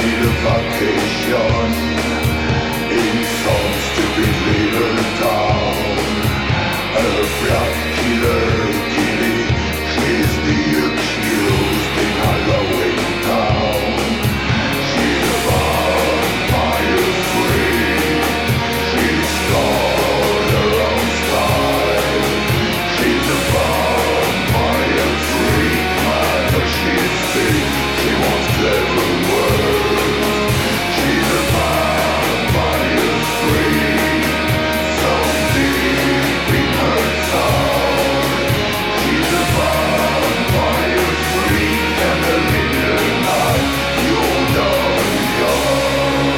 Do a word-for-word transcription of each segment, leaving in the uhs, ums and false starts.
need a vacation in some stupid little town. A black killer killing, she's the accused in Halloween town. She's a vampire free, she's got her own style. She's a vampire free, but she's sick, she wants clever words. She's a vampire free, so deep in her soul. She's a vampire free, and a little night you'll die young.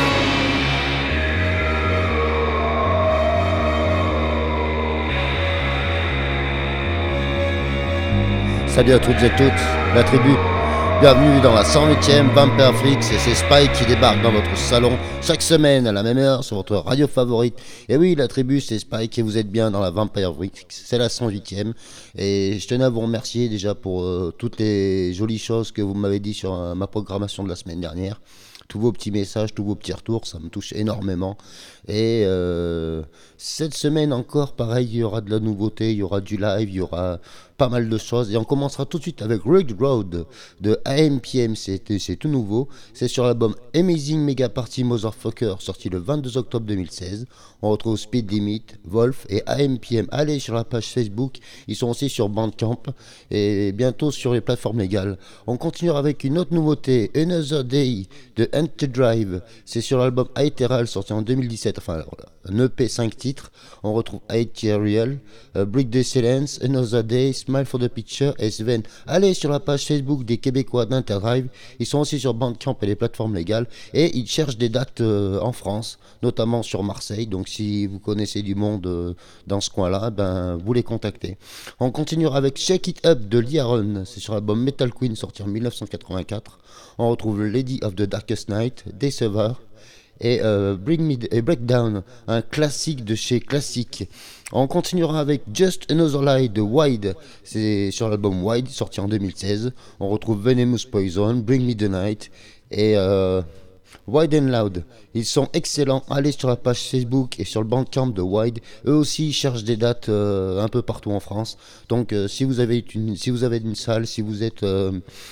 Salut à toutes et toutes, la tribu. Bienvenue dans la cent huitième Vampire Freaks et c'est Spike qui débarque dans votre salon chaque semaine à la même heure sur votre radio favorite. Et oui, la tribu c'est Spike et vous êtes bien dans la Vampire Freaks, c'est la cent huitième. Et je tenais à vous remercier déjà pour euh, toutes les jolies choses que vous m'avez dit sur euh, ma programmation de la semaine dernière. Tous vos petits messages, tous vos petits retours, ça me touche énormément. Et euh, cette semaine encore, pareil, il y aura de la nouveauté, il y aura du live, il y aura pas mal de choses. Et on commencera tout de suite avec Red Road de A M P M, c'est, c'est tout nouveau. C'est sur l'album Amazing Mega Party Motherfucker, sorti le vingt-deux octobre deux mille seize. On retrouve Speed Limit, Wolf et A M P M. Allez sur la page Facebook, ils sont aussi sur Bandcamp et bientôt sur les plateformes légales. On continuera avec une autre nouveauté, Another Day de Enter Drive. C'est sur l'album Aetheral, sorti en deux mille dix-sept, enfin un E P cinq titres. On retrouve Aetheral, uh, Break the Silence, Another Day, Smile for the Picture et Sven. Allez sur la page Facebook des Québécois d'Interdrive, ils sont aussi sur Bandcamp et les plateformes légales et ils cherchent des dates euh, en France, notamment sur Marseille. Donc si vous connaissez du monde euh, dans ce coin-là, ben vous les contactez. On continuera avec Shake It Up de Liaron, c'est sur l'album Metal Queen sorti en dix-neuf cent quatre-vingt-quatre. On retrouve Lady of the Darkest Night, Deceiver et euh, Bring Me et Breakdown, un classique de chez Classique. On continuera avec Just Another Lie de Wide, c'est sur l'album Wide sorti en deux mille seize. On retrouve Venomous Poison, Bring Me the Night et euh, Wide and Loud. Ils sont excellents, allez sur la page Facebook et sur le Bandcamp de Wide. Eux aussi ils cherchent des dates euh, un peu partout en France. Donc euh, si vous avez une, si vous avez une salle, si vous êtes euh,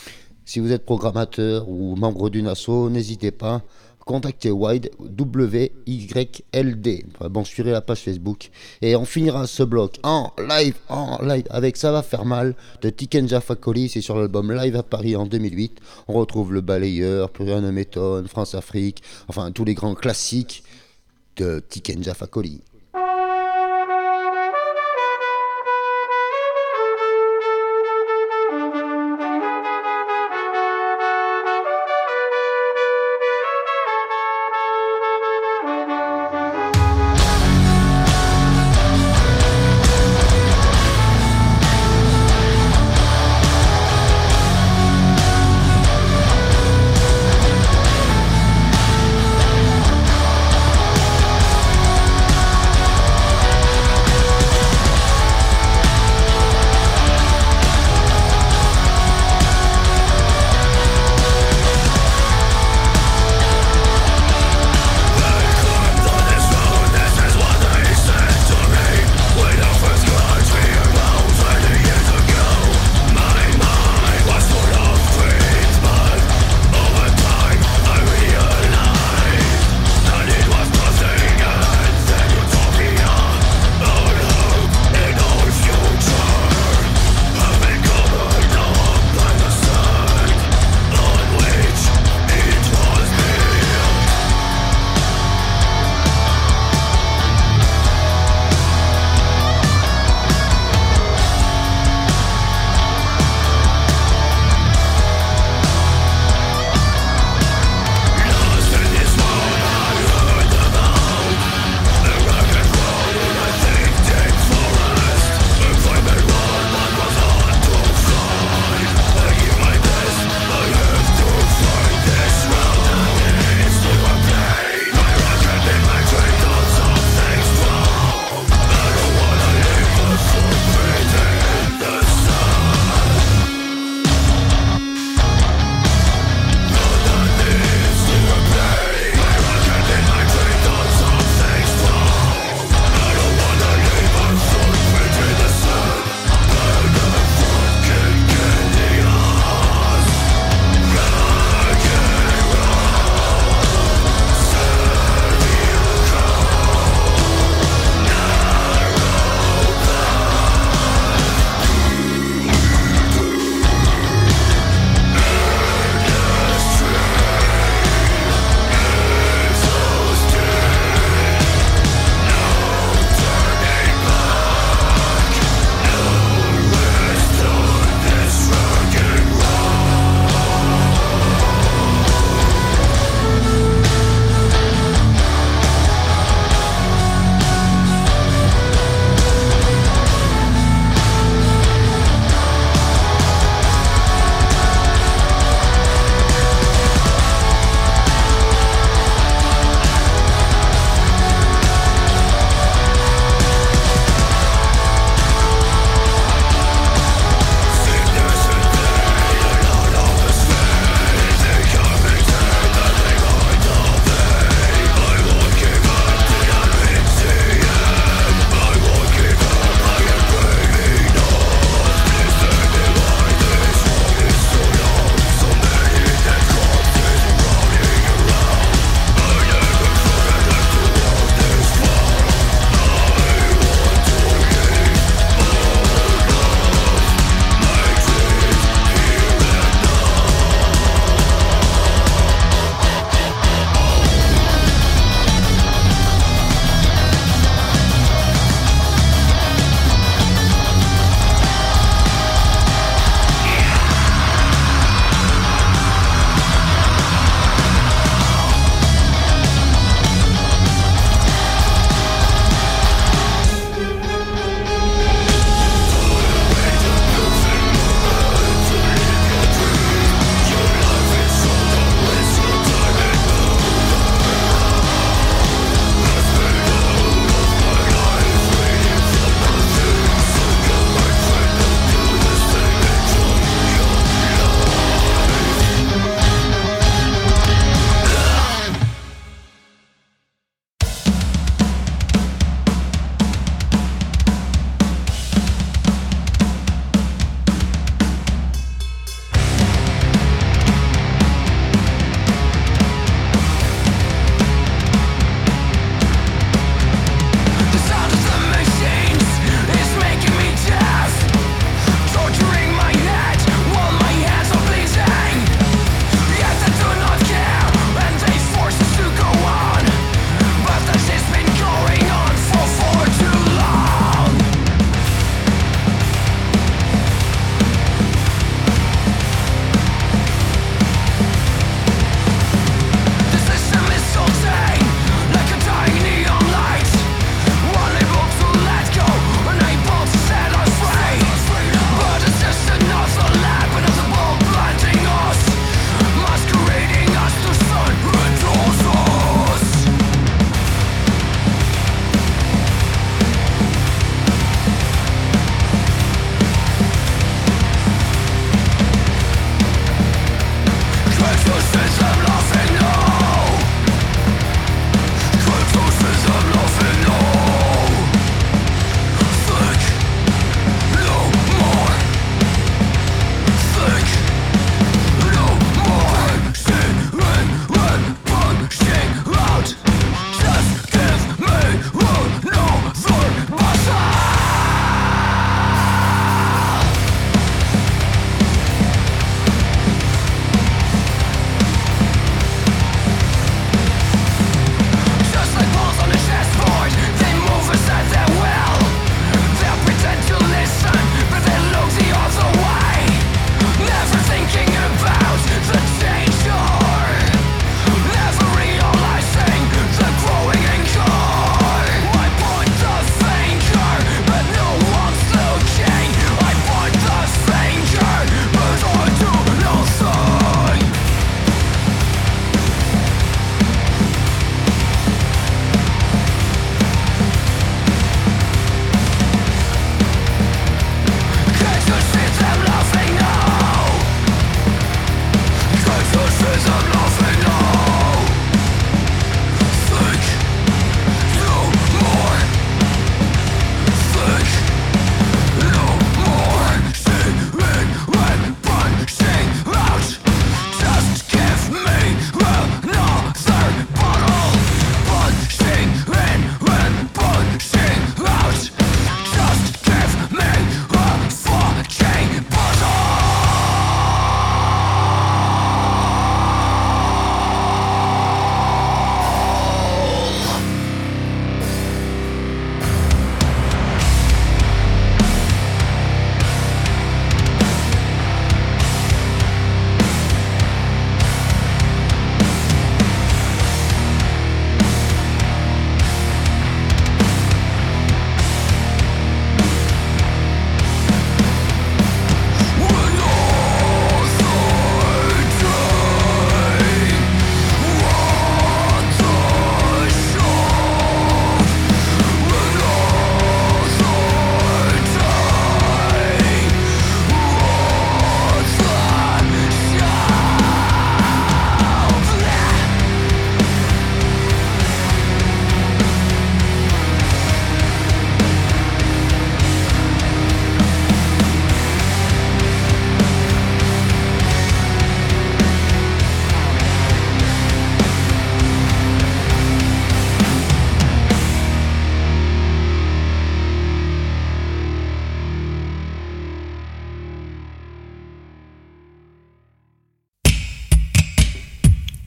si vous êtes programmateur ou membre d'une asso, n'hésitez pas. Contactez Wide, W Y L D. Enfin, bon, suivez la page Facebook. Et on finira ce bloc en live, en live, avec Ça va faire mal de Tikenja Fakoli. C'est sur l'album Live à Paris en deux mille huit. On retrouve Le Balayeur, Plus rien ne m'étonne, France-Afrique, enfin tous les grands classiques de Tikenja Fakoli.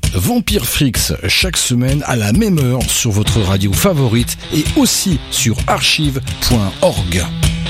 Vampire Freaks, chaque semaine à la même heure sur votre radio favorite et aussi sur archive point org.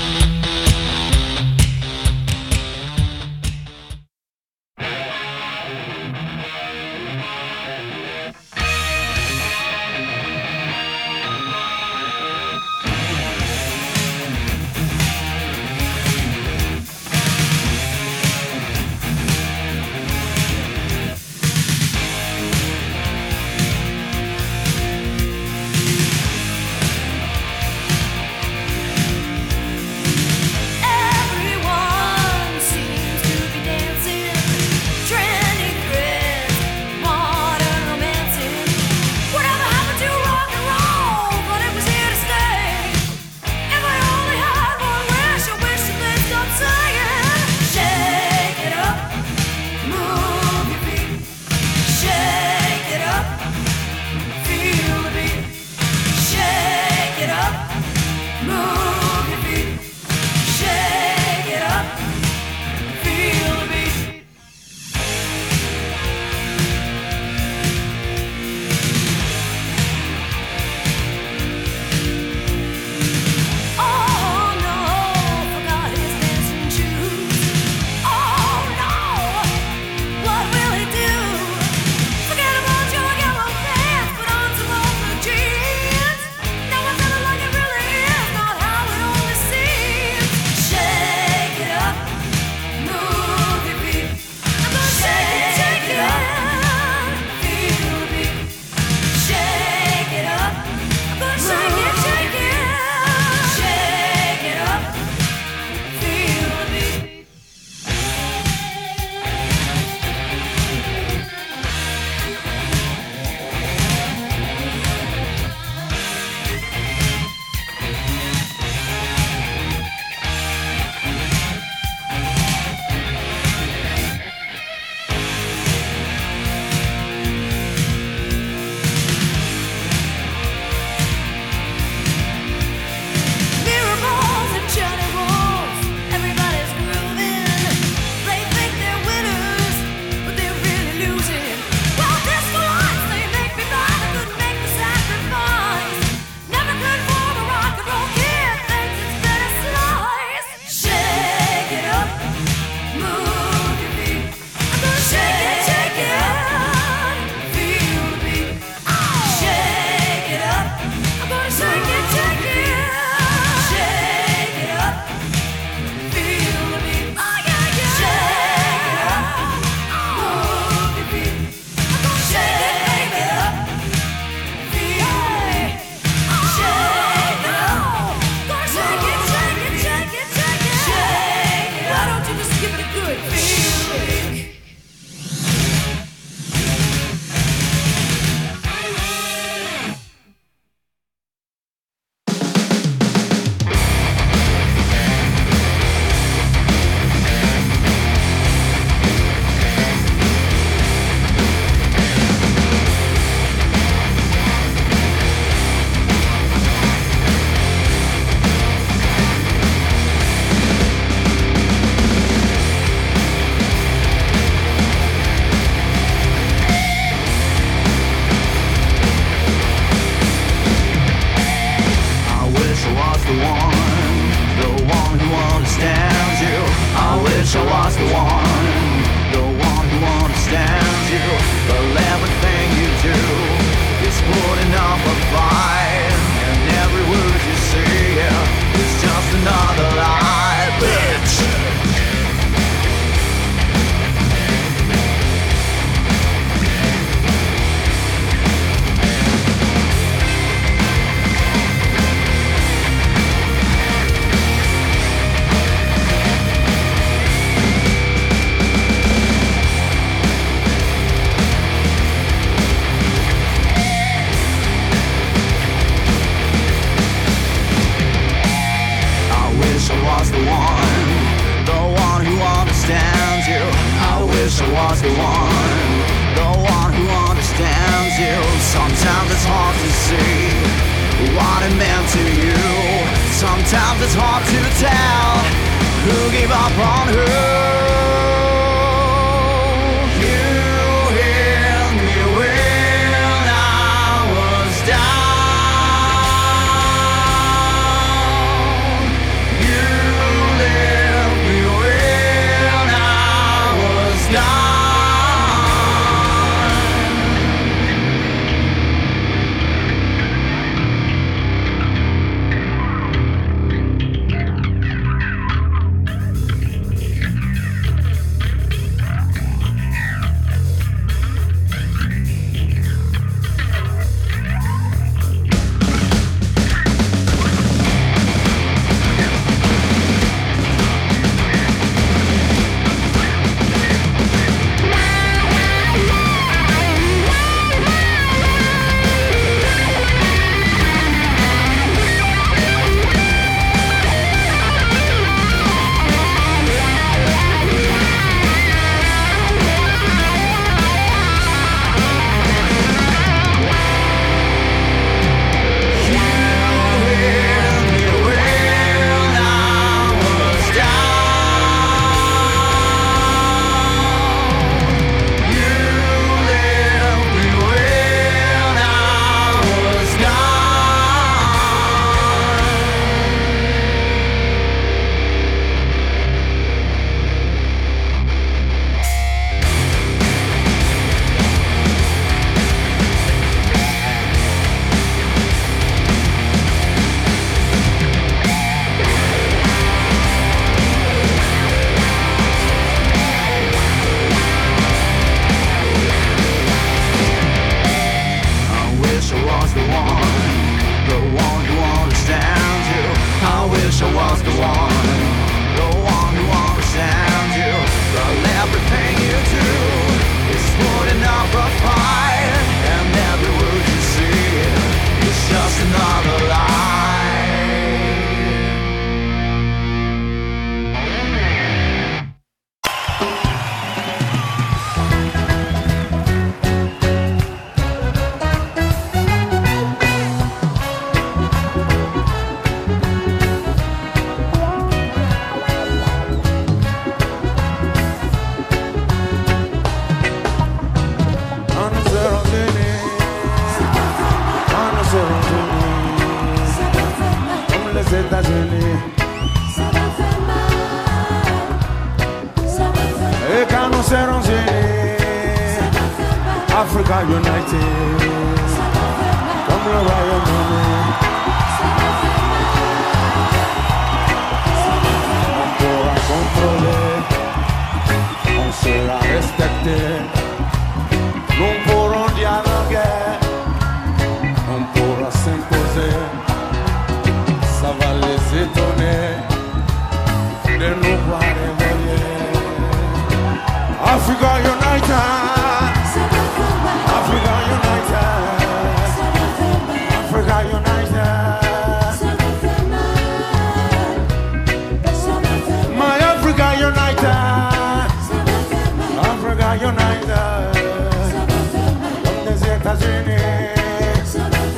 Sometimes it's hard to tell who gave up on who. You hear me Africa united, comme le Royaume-Uni. On pourra contrôler, on sera respecté. Nous pourrons dialoguer, on pourra s'imposer. Ça va les étonner de nous voir évoluer. Africa united. Africa united, Africa united, my Africa united, Africa united, comme les États-Unis,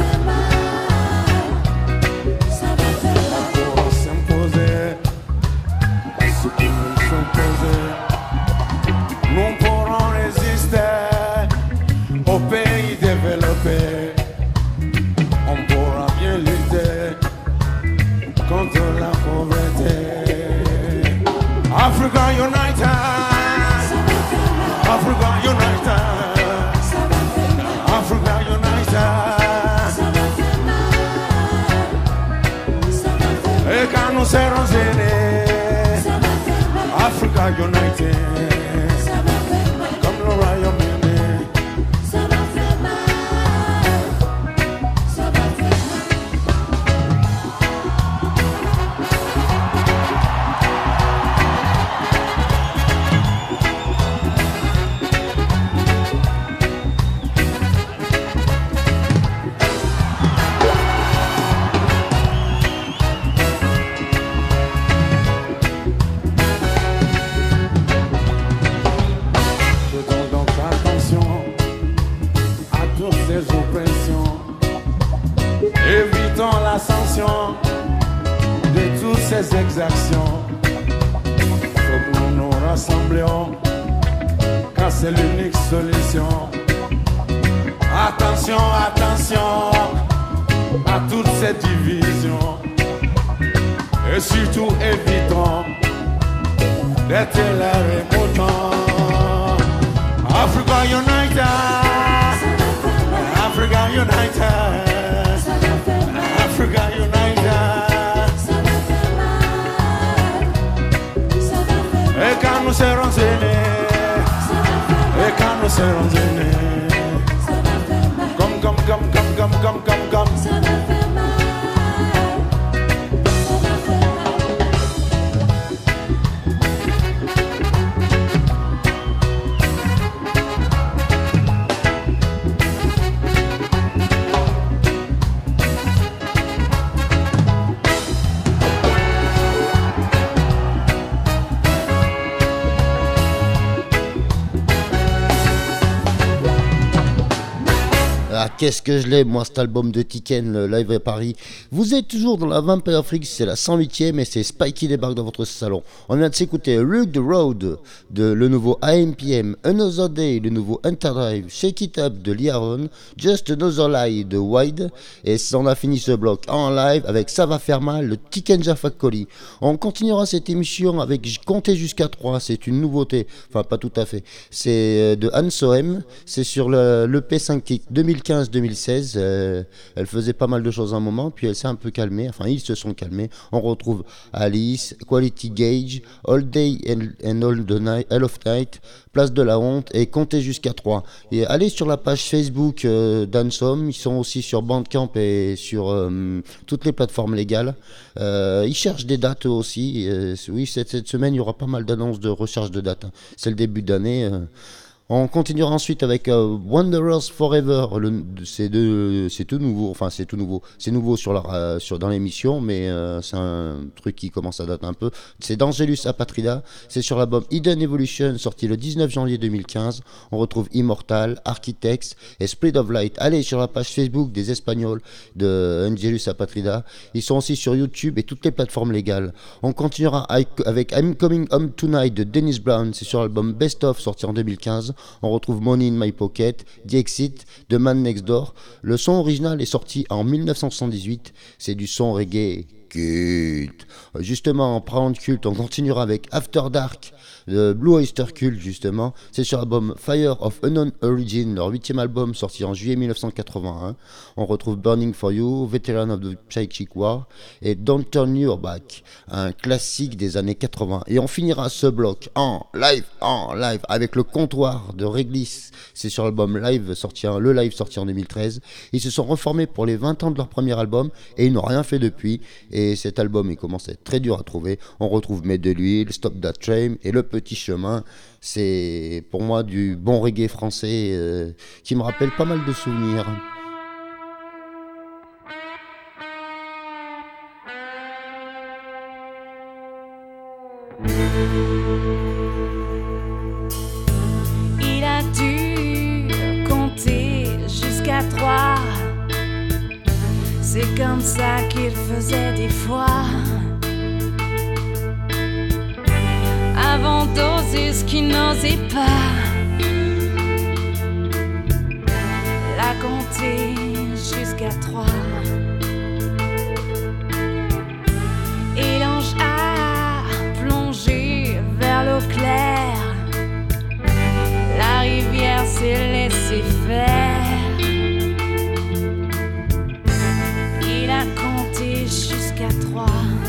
pour s'imposer, ce qui nous s'imposer, nous pourrons résister. Au pays développé, on pourra bien lutter contre la pauvreté. Africa united, Africa united, Africa united. Et quand nous serons unis, Africa united, comme le Royaume-Uni. L'ascension de toutes ces exactions. Faut que nous nous rassemblions, car c'est l'unique solution. Attention, attention à toutes ces divisions. Et surtout évitons d'être l'air émotant. Africa united, Africa united, Africa united. Et quand nous serons unis, et quand nous serons unis, comme, comme, comme, comme, comme, comme, comme, comme. Ah, qu'est-ce que je l'aime, moi, cet album de Tiken, le Live à Paris. Vous êtes toujours dans la Vampire Freaks, c'est la cent huitième et c'est Spike qui débarque dans votre salon. On vient de s'écouter Look the Road, de le nouveau A M P M, Another Day, le nouveau Interdrive, Shake It Up de Lee Aaron, Just Another Lie de Wide, et on a fini ce bloc en live avec Ça va faire mal, le Tiken Jah Fakoly. On continuera cette émission avec Compter jusqu'à trois, c'est une nouveauté, enfin pas tout à fait, c'est de Anne Sohem, c'est sur le, le P cinq titres deux mille quinze deux mille seize, euh, elle faisait pas mal de choses à un moment, puis elle s'est un peu calmée, enfin ils se sont calmés. On retrouve Alice, Quality Gauge, All Day and, and All, the night, all of Night, Place de la Honte et Comptez jusqu'à trois. Et allez sur la page Facebook euh, d'Ansom, ils sont aussi sur Bandcamp et sur euh, toutes les plateformes légales. Euh, ils cherchent des dates aussi, euh, oui cette, cette semaine il y aura pas mal d'annonces de recherche de dates, hein. C'est le début d'année. Euh, On continuera ensuite avec euh, Wanderers Forever. Le, c'est, de, c'est tout nouveau, enfin c'est tout nouveau. C'est nouveau sur la, euh, sur, dans l'émission, mais euh, c'est un truc qui commence à dater un peu. C'est d'Angelus Apatrida. C'est sur l'album Hidden Evolution, sorti le dix-neuf janvier deux mille quinze. On retrouve Immortal, Architects et Spirit of Light. Allez sur la page Facebook des Espagnols de Angelus Apatrida. Ils sont aussi sur YouTube et toutes les plateformes légales. On continuera avec I'm Coming Home Tonight de Dennis Brown. C'est sur l'album Best Of, sorti en deux mille quinze. On retrouve Money in My Pocket, The Exit, The Man Next Door. Le son original est sorti en mille neuf cent soixante-dix-huit. C'est du son reggae. Cult. Justement, en parlant de culte, on continuera avec After Dark, de Blue Oyster Cult, justement. C'est sur l'album Fire of Unknown Origin, leur huitième album sorti en juillet mille neuf cent quatre-vingt-un. On retrouve Burning for You, Veteran of the Psychic War et Don't Turn Your Back, un classique des années quatre-vingts. Et on finira ce bloc en live, en live, avec le comptoir de Réglisse. C'est sur l'album Live sorti, le live sorti en deux mille treize. Ils se sont reformés pour les vingt ans de leur premier album et ils n'ont rien fait depuis. Et cet album, il commence à être très dur à trouver. On retrouve Mets de l'huile, Stop That Train et Le Petit Chemin. C'est pour moi du bon reggae français euh, qui me rappelle pas mal de souvenirs. Il a dû compter jusqu'à trois. C'est comme ça qu'il faisait des fois. Avant d'oser ce qu'il n'osait pas. La compter jusqu'à trois. Et l'ange a plongé vers l'eau claire. La rivière s'est laissée faire. Il a compté jusqu'à trois.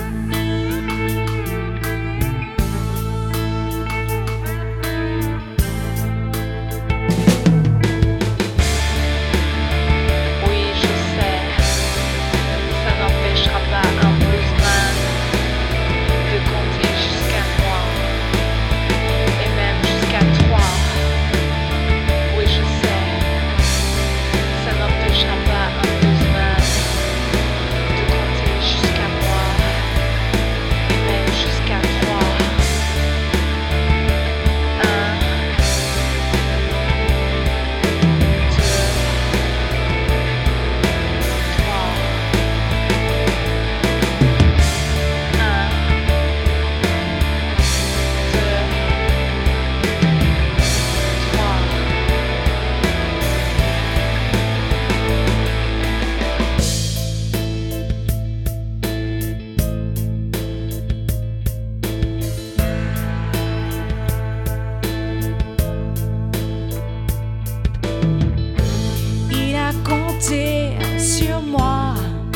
Sur moi,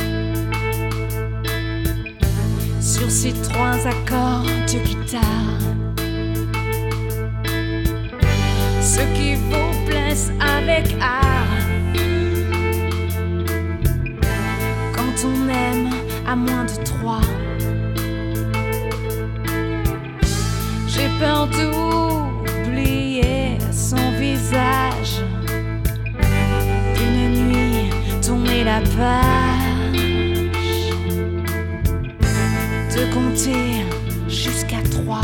sur ces trois accords de guitare, ce qui vous blesse avec art. Quand on aime à moins de trois, j'ai peur d'oublier son visage. Tourner la page, de compter jusqu'à trois.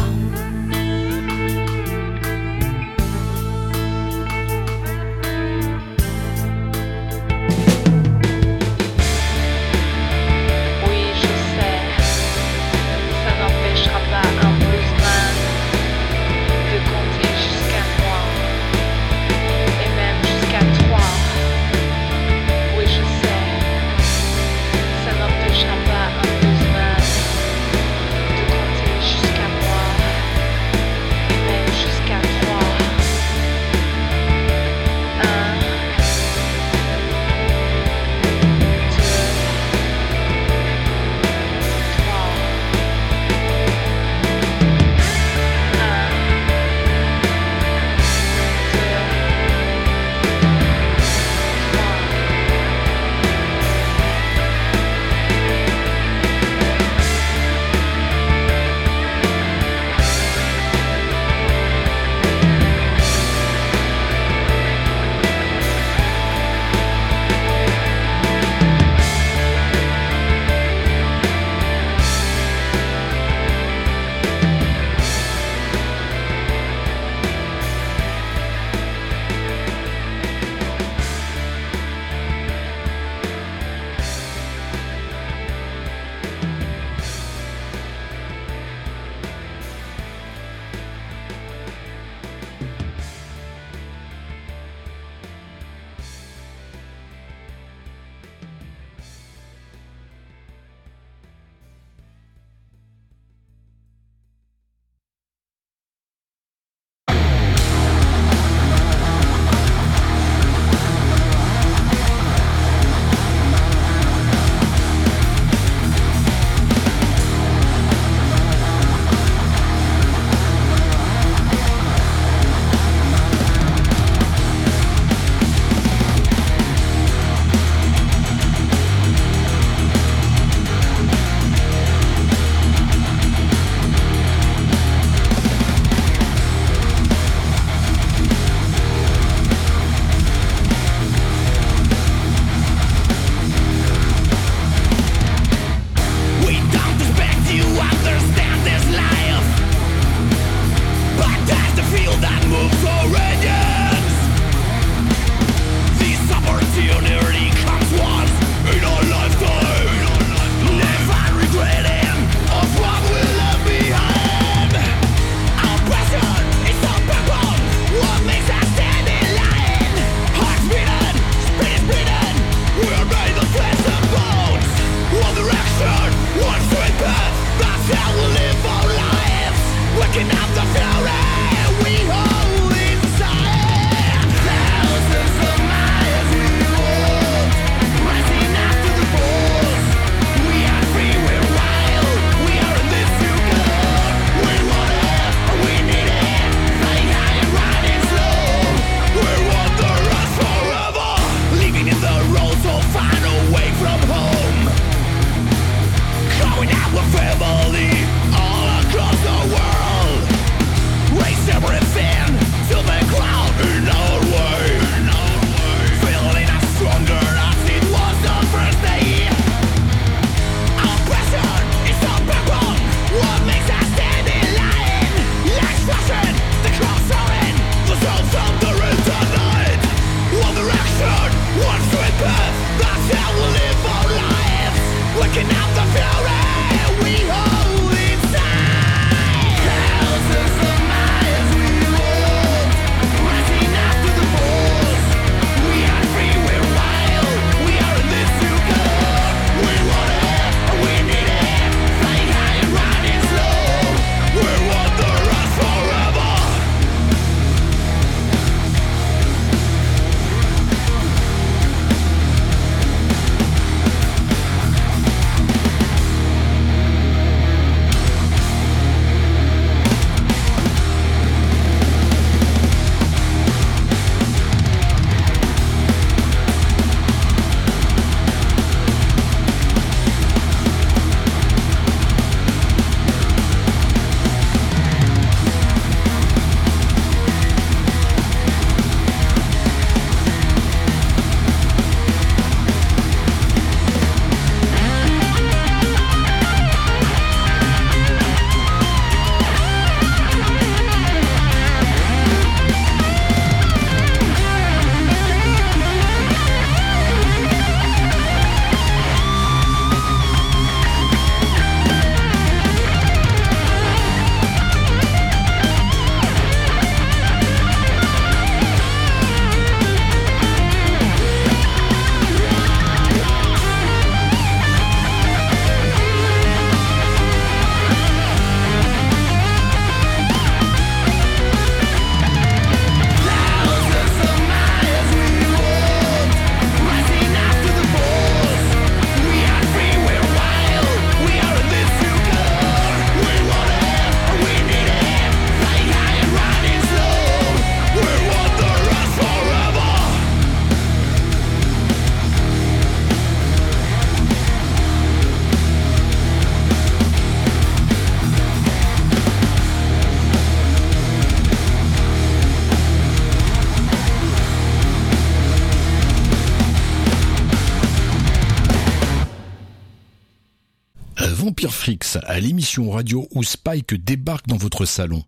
Oui, je sais, ça n'empêchera pas un bluesman de compter jusqu'à moi, et même jusqu'à trois. Oui, je sais, Vampire Freaks, à l'émission radio où Spike débarque dans votre salon.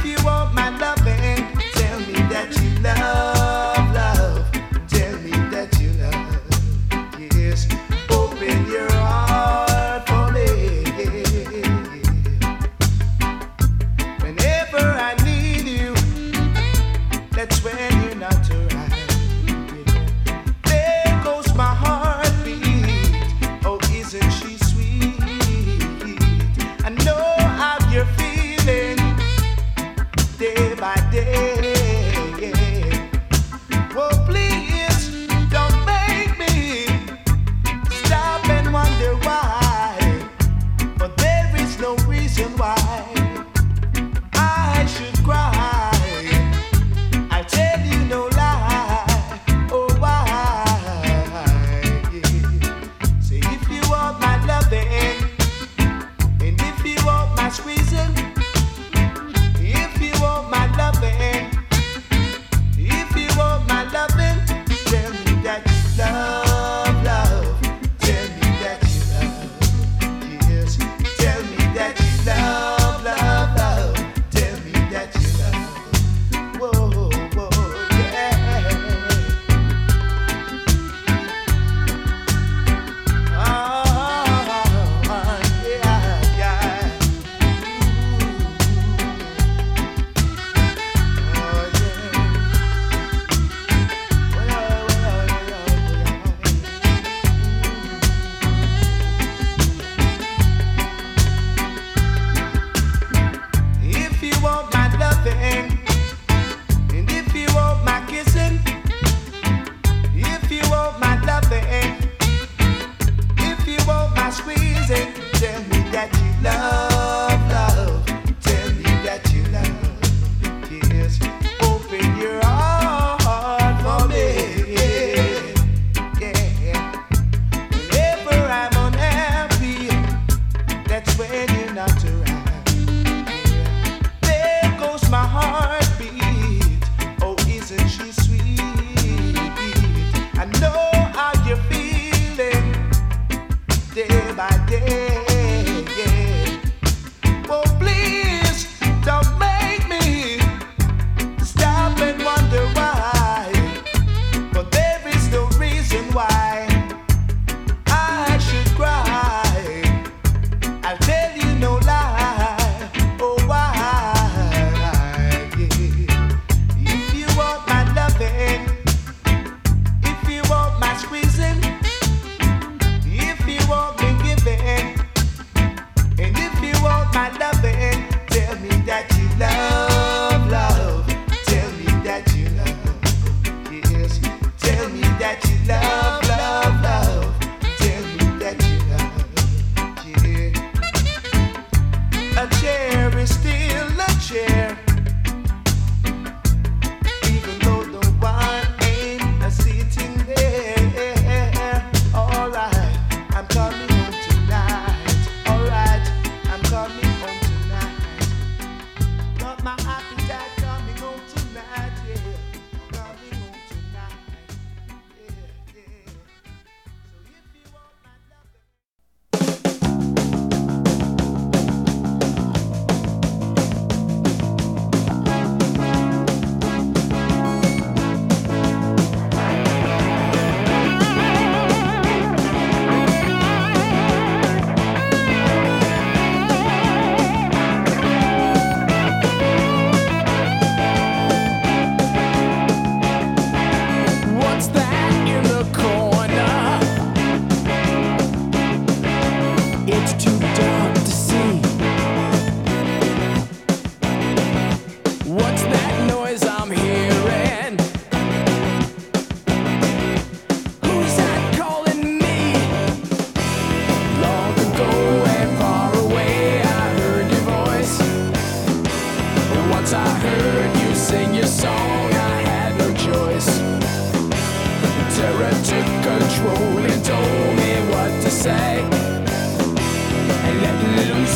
Love, love, tell me that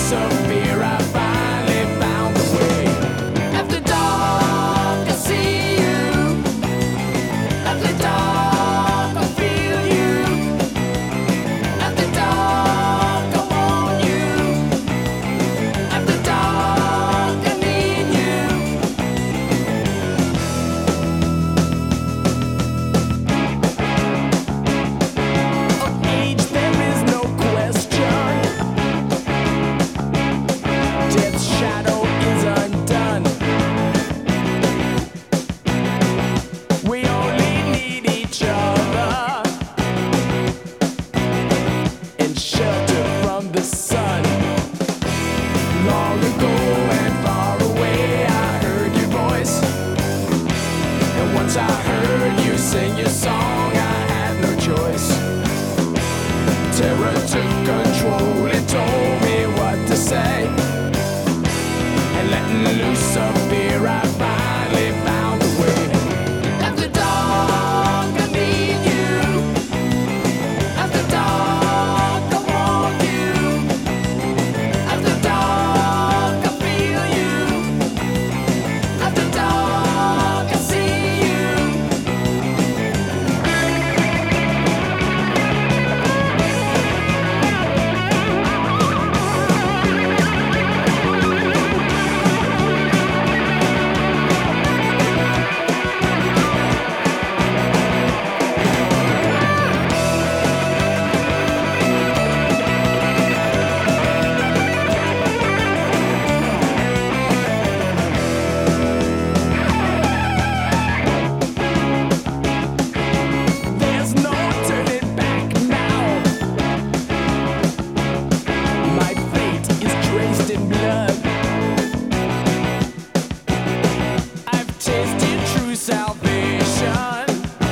loose of fear, I finally found the way. After dark, I see you. After dark, I feel you. After dark, I want you. After dark, I need you. Of age, there is no question. Death's shadow is undone. We only need each other and shelter from the sun. Long ago and far away, I heard your voice. And once I heard you sing your song, I had no choice. Terror took control and told me what to say. And letting loose of fear, I finally found a way. After dark, I need you. After dark, I want you. After dark, I feel you. After dark, I see you. There's no turning back now. My fate is traced in blood. I've tasted true salvation.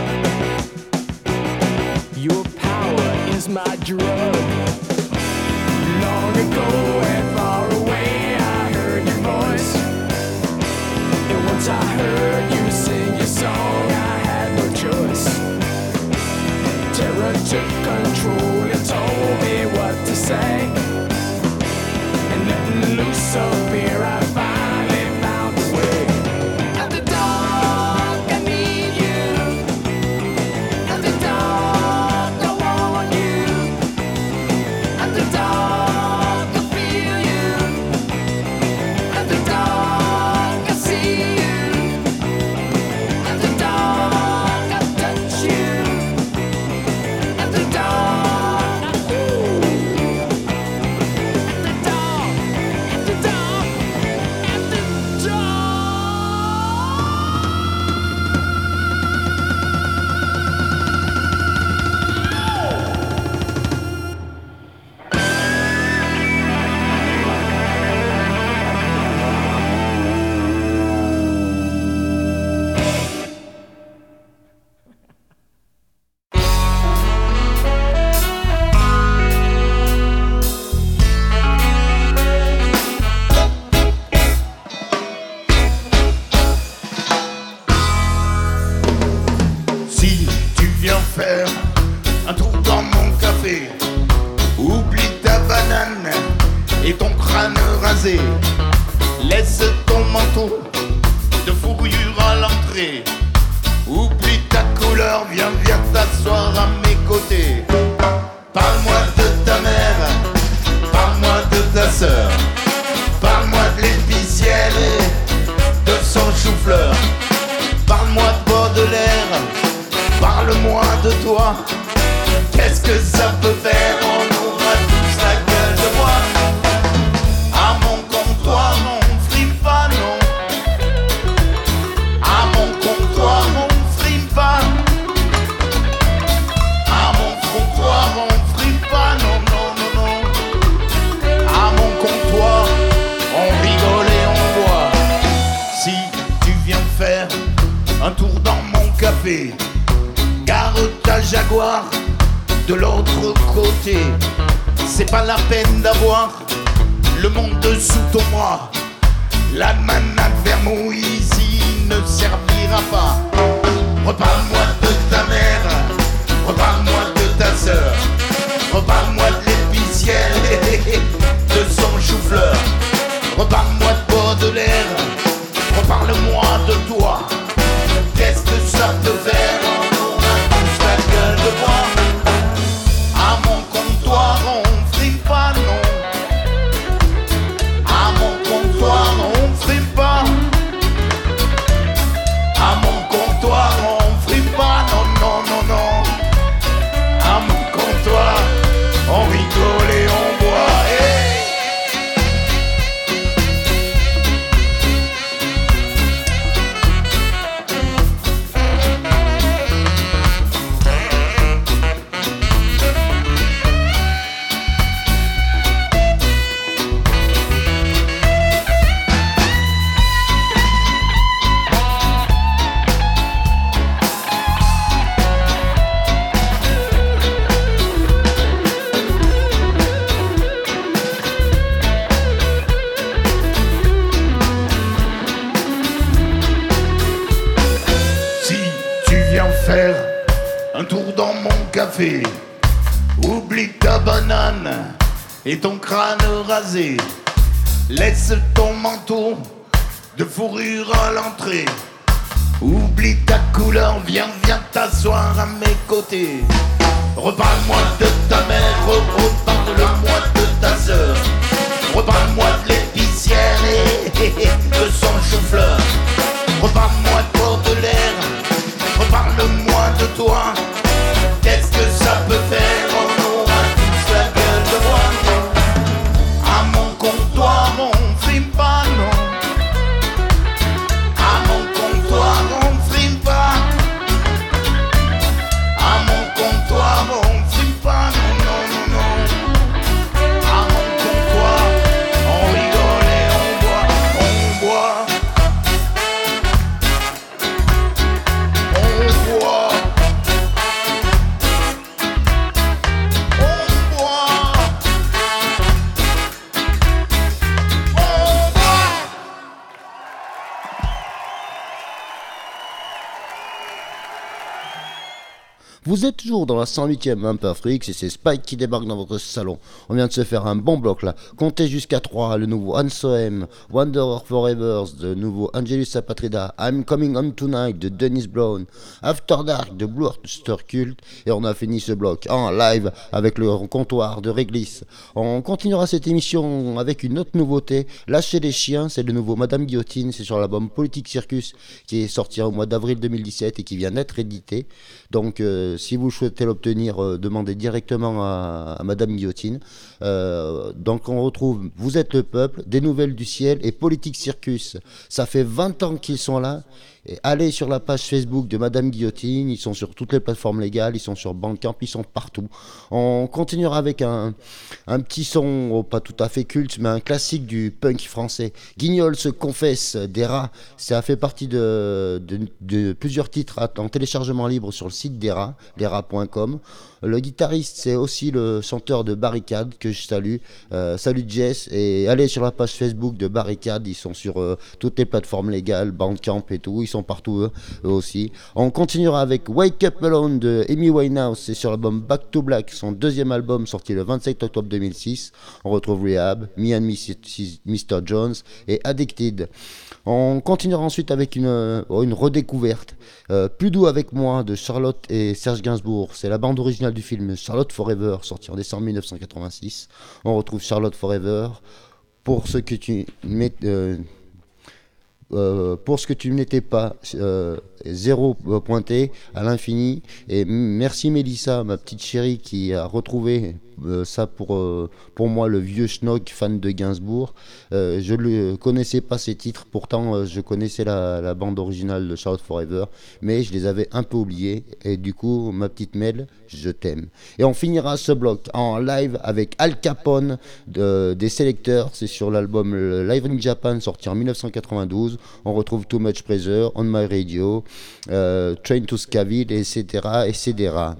Your power is my drug. Long ago and far away, I heard your voice. And once I heard you sing your song, I had no choice. Terror took control and told me what to say. And letting loose of fear, I finally found a way. After dark, I need you. After dark, I want you. After dark, I feel you. After dark, I see you. After dark, I touch you. After dark, I feel. After dark, after dark, after dark. Si tu viens faire un tour dans mon café, oublie ta banane et ton crâne rasé. Laisse ton manteau de fourrure à l'entrée. Oublie ta couleur, viens, viens t'asseoir à mes côtés. Parle-moi de ta mère, parle-moi de ta sœur. Parle-moi de l'épicière et de son chou-fleur. Parle-moi de Baudelaire, parle-moi de toi. Qu'est-ce que ça peut faire? On aura tous la gueule de bois. À mon comptoir, on frime pas, non. À mon comptoir, on frime pas. À mon comptoir, on frime pas, non, non, non, non. À mon comptoir, on rigole et on boit. Si tu viens faire un tour dans mon café, garde ta Jaguar de l'autre côté. C'est pas la peine d'avoir le monde sous ton bras. La manade vermouille ici ne servira pas. Reparle-moi de ta mère, reparle-moi de ta sœur, reparle-moi de l'épicière, de son chou-fleur. Reparle-moi de Baudelaire, reparle-moi de toi. Qu'est-ce que ça peut faire? On aura tous la gueule de bois. À mon comptoir on frime pas, non. À mon comptoir on frime pas. À mon comptoir on frime pas, non, non, non, non. À mon comptoir on rigole et on boit, hey. Faire un tour dans mon café, oublie ta banane et ton crâne rasé. Laisse ton manteau de fourrure à l'entrée. Oublie ta couleur, viens, viens t'asseoir à mes côtés. Reparle-moi de ta mère, reparle-moi de ta sœur. Reparle-moi de l'épicière et, et, et de son chou-fleur. Reparle-moi de Baudelaire, reparle-moi de toi. Qu'est-ce que ça peut faire? On aura tous la gueule de bois. À mon comptoir on frime pas, non. À mon comptoir on frime pas. À mon comptoir on frime pas, non, non, non, non. À mon comptoir on rigole et on boit, on boit. On boit. On boit. On boit. Vous êtes toujours dans la cent huitième Imperfrix et c'est Spike qui débarque dans votre salon. On vient de se faire un bon bloc là. Comptez jusqu'à trois, le nouveau Ansoem, Wanderer Forever, le nouveau Angelus Apatrida, I'm Coming Home Tonight de Dennis Brown, After Dark de Blue Oyster Cult, et on a fini ce bloc en live avec le comptoir de Réglisse. On continuera cette émission avec une autre nouveauté, Lâcher les chiens, c'est le nouveau Madame Guillotine, c'est sur l'album Politique Circus qui est sorti au mois d'avril deux mille dix-sept et qui vient d'être édité. Donc euh, si vous souhaitez l'obtenir, euh, demandez directement à, à Madame Guillotine. Euh, donc on retrouve Vous êtes le peuple, Des nouvelles du ciel et Politique Circus. Ça fait vingt ans qu'ils sont là. Et allez sur la page Facebook de Madame Guillotine, ils sont sur toutes les plateformes légales, ils sont sur Bandcamp, ils sont partout. On continuera avec un, un petit son, oh, pas tout à fait culte, mais un classique du punk français. Guignol se confesse des rats, ça fait partie de, de, de plusieurs titres en téléchargement libre sur le site des rats, les rats point com. Le guitariste, c'est aussi le chanteur de Barricade, que je salue. Euh, salut Jess, et allez sur la page Facebook de Barricade, ils sont sur euh, toutes les plateformes légales, Bandcamp et tout, ils sont partout eux, eux aussi. On continuera avec Wake Up Alone de Amy Winehouse, c'est sur l'album Back to Black, son deuxième album sorti le vingt-sept octobre deux mille six. On retrouve Rehab, Me and mister Jones et Addicted. On continuera ensuite avec une, oh, une redécouverte. Euh, Plus doux avec moi de Charlotte et Serge Gainsbourg. C'est la bande originale du film Charlotte Forever, sorti en décembre mille neuf cent quatre-vingt-six. On retrouve Charlotte Forever. Pour ce que tu mets, euh, euh, pour ce que tu n'étais pas, euh, zéro pointé à l'infini. Et merci Mélissa, ma petite chérie, qui a retrouvé euh, ça pour, euh, pour moi, le vieux schnock fan de Gainsbourg. Euh, je ne connaissais pas ces titres, pourtant euh, je connaissais la, la bande originale de Charlotte Forever, mais je les avais un peu oubliés. Et du coup, ma petite Mel, je t'aime. Et on finira ce bloc en live avec Al Capone de, des Selecteurs. C'est sur l'album Live in Japan, sorti en mille neuf cent quatre-vingt-douze. On retrouve Too Much Pressure, On My Radio, euh, Train to Scaville, et cetera, et cetera.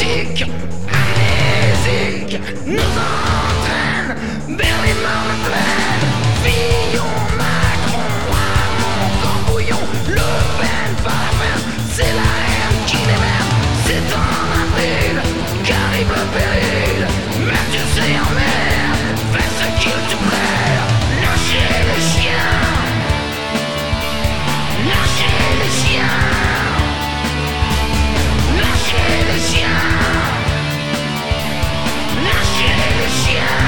politique amnésique nous entraîne vers les morts pleines. Fillon, Macron, Hamon, Cambouillon, Le Pen, pas la peine, c'est la haine qui les merde. C'est en avril qu'arrive le péril, mais tu sais en mer, fais ce qu'il te plaît. Lâchez les chiens, lâchez les chiens, lâchez les chiens, lâchez les chiens.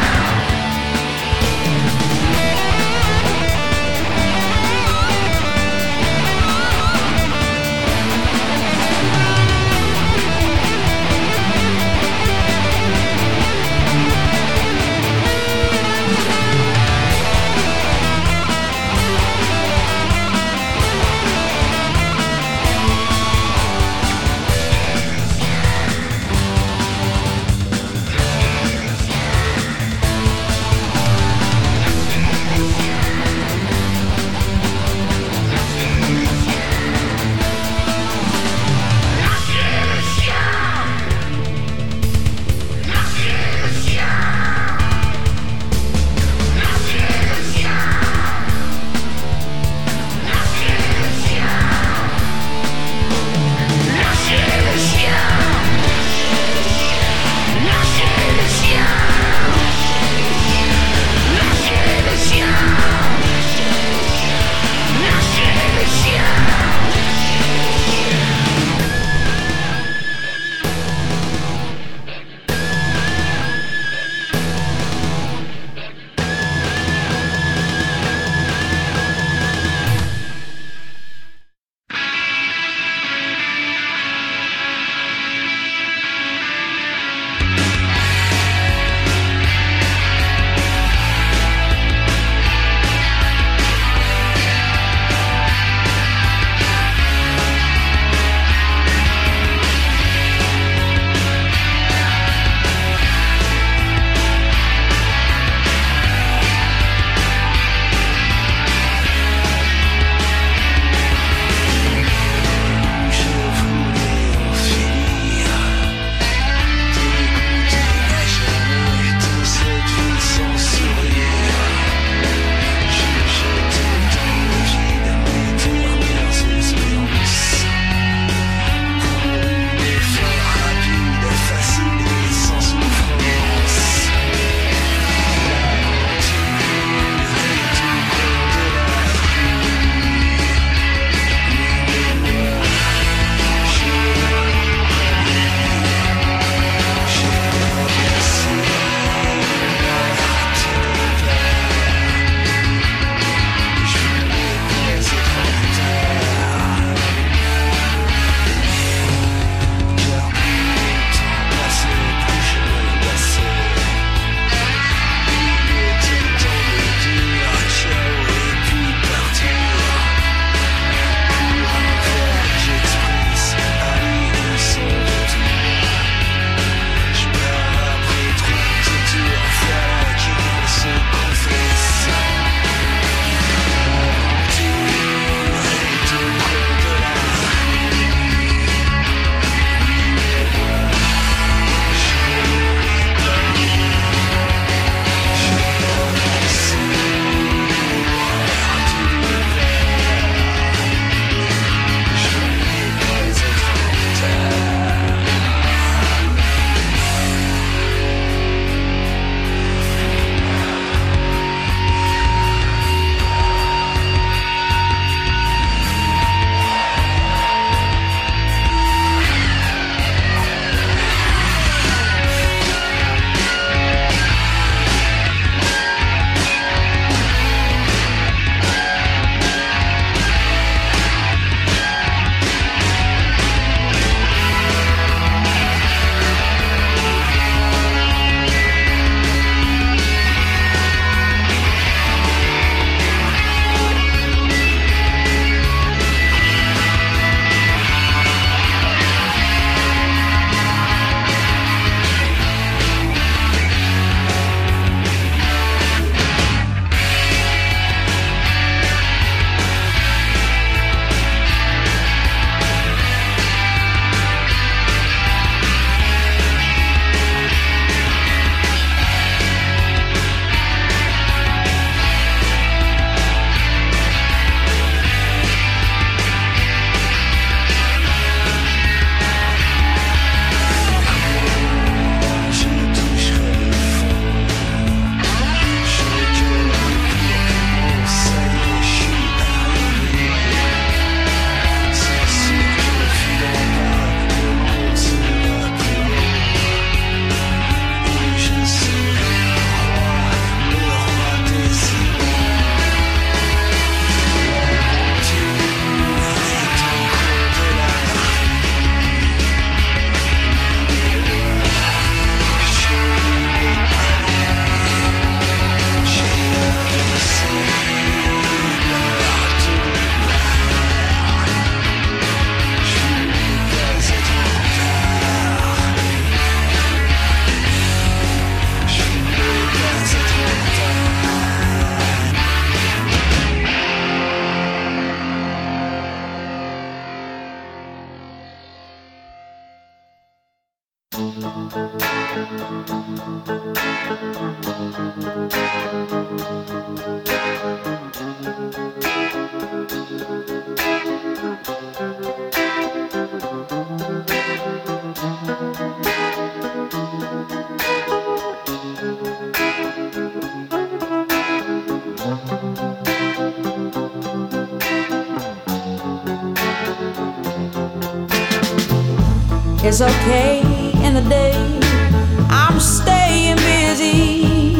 It's okay in the day, I'm staying busy,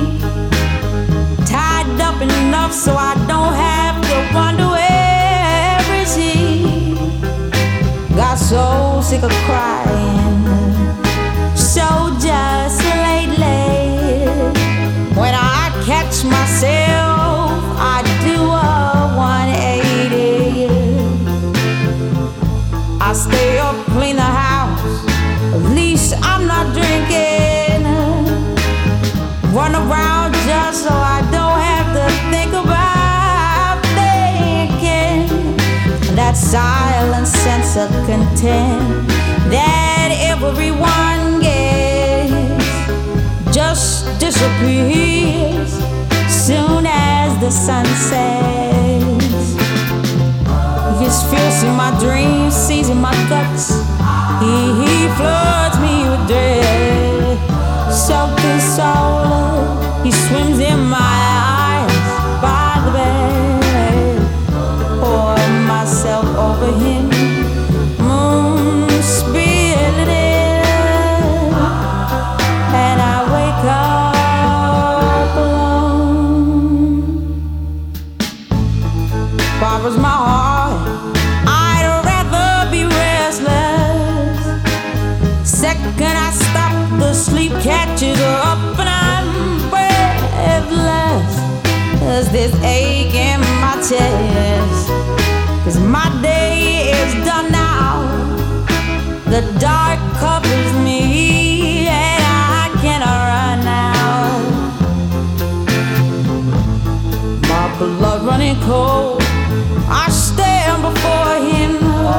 tied up enough so I don't have to wonder where is he. Got so sick of crying, so just lately. When I catch myself, I do a one eighty. I stay up, clean the house, at least I'm not drinking. Run around just so I don't have to think about thinking. That silent sense of content that everyone gets just disappears soon as the sun sets. His fierce in my dreams, seizing my guts. He, he floods me with dread. Self-consoled, he swims in my eyes by the bed. Pour myself over him, moon spilling in, and I wake up alone. Barbara's my heart, I'd rather be restless. Second I stop, the sleep catches up and I'm breathless. There's this ache in my chest, 'cause my day is done now. The dark covers me and I cannot run now. My blood running cold, I stand before him.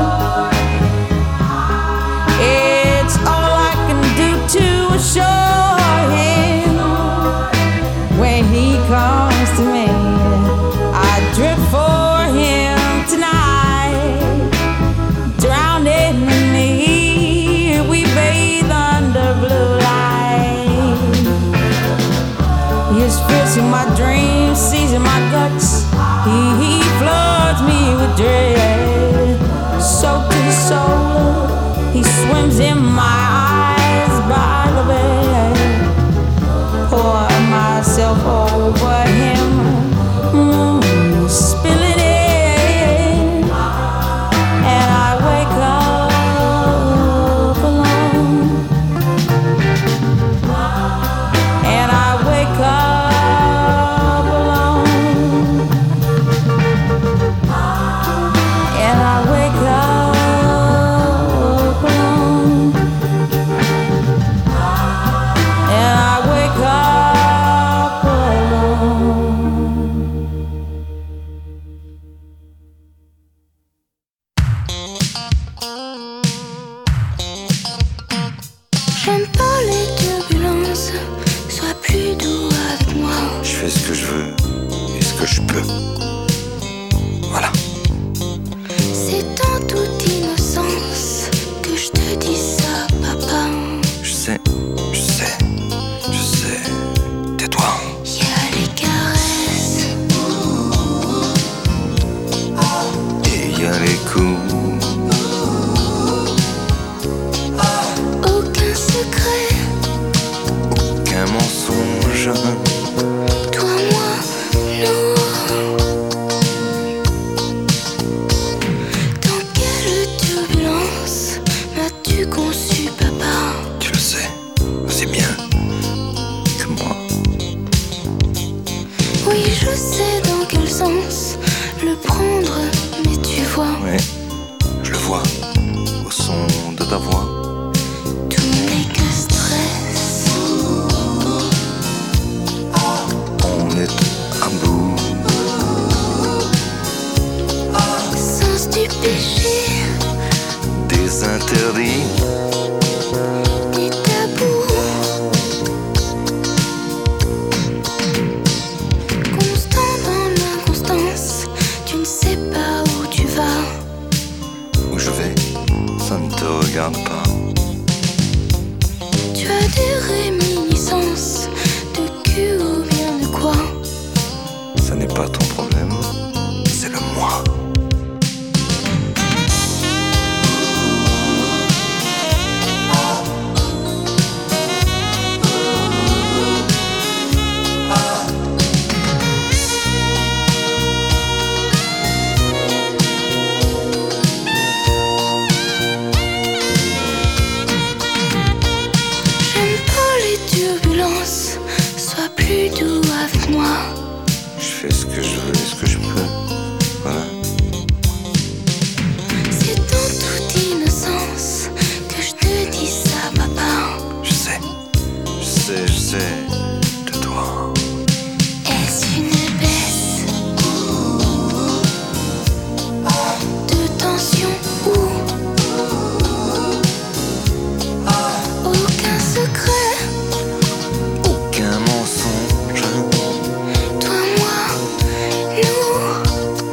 It's all I can do to assure him. When he comes to me, I drift for him tonight. Drowned in me, we bathe under blue light. His fierce in my dreams, seizing my guts. He, he floods me with dread. Soaked in soul, he swims in my eyes by the bed. Pour myself over him, mm, spilling in, and I wake up alone. And I wake up alone. And I wake up alone. And I wake up alone. J'aime pas les turbulences, sois plus doux avec moi. Je fais ce que je veux et ce que je peux. Voilà. C'est en toute innocence que je te dis ça, papa. Je sais, je sais, je sais. Tais-toi. Y'a les caresses Et y a les coups. aucun secret. Aucun mensonge. Toi, moi, nous. Dans quelle turbulence m'as-tu conçu, papa? Tu le sais aussi bien que moi. veux des réminiscences de cul ou bien de quoi? Ça n'est pas ton problème, c'est le moi. Sois plus doux avec moi. Je fais ce que je veux et ce que je peux. Voilà. C'est en toute innocence que je te dis ça, papa. Je sais, je sais, je sais de toi. Est-ce une baisse de tension ou aucun secret? Aucun mensonge. Toi, moi, nous.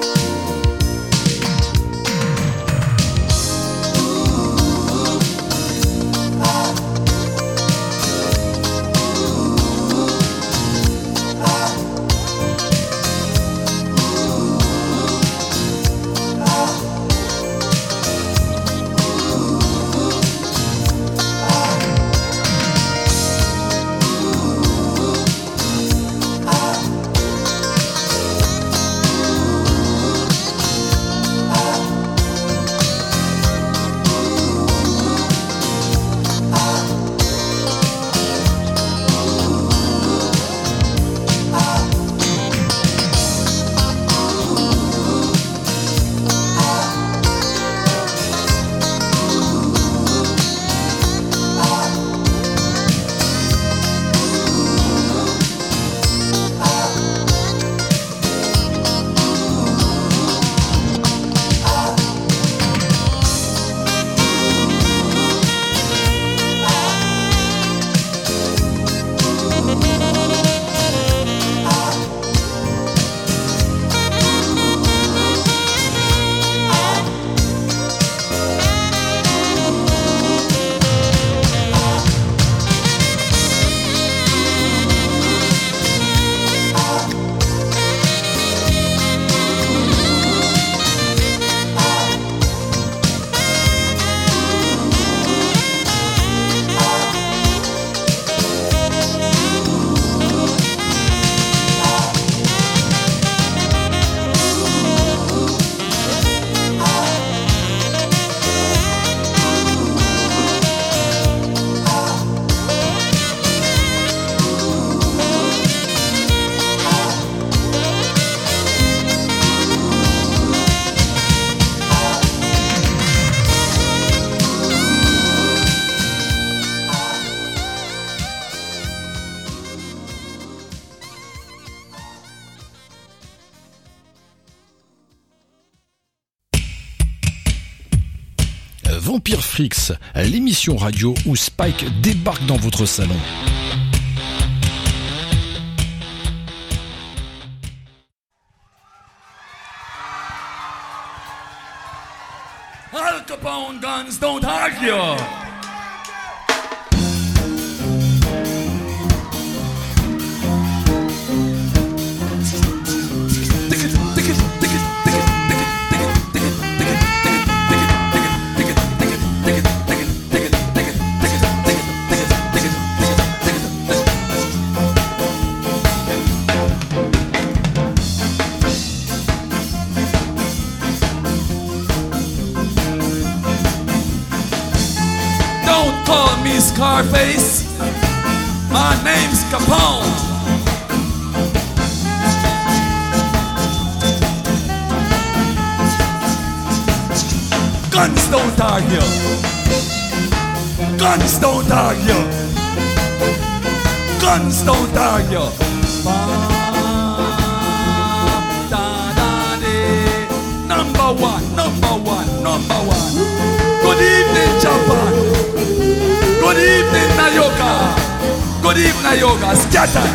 Vampire Freaks, l'émission radio où Spike débarque dans votre salon. Al Capone guns don't argue. Don't call me Scarface. My name's Capone. Guns don't argue. Guns don't argue. Guns don't argue. Number one, number one, number one. Good evening, Japan. Good evening, Nayoka. Good evening, Nayoka. Scatter.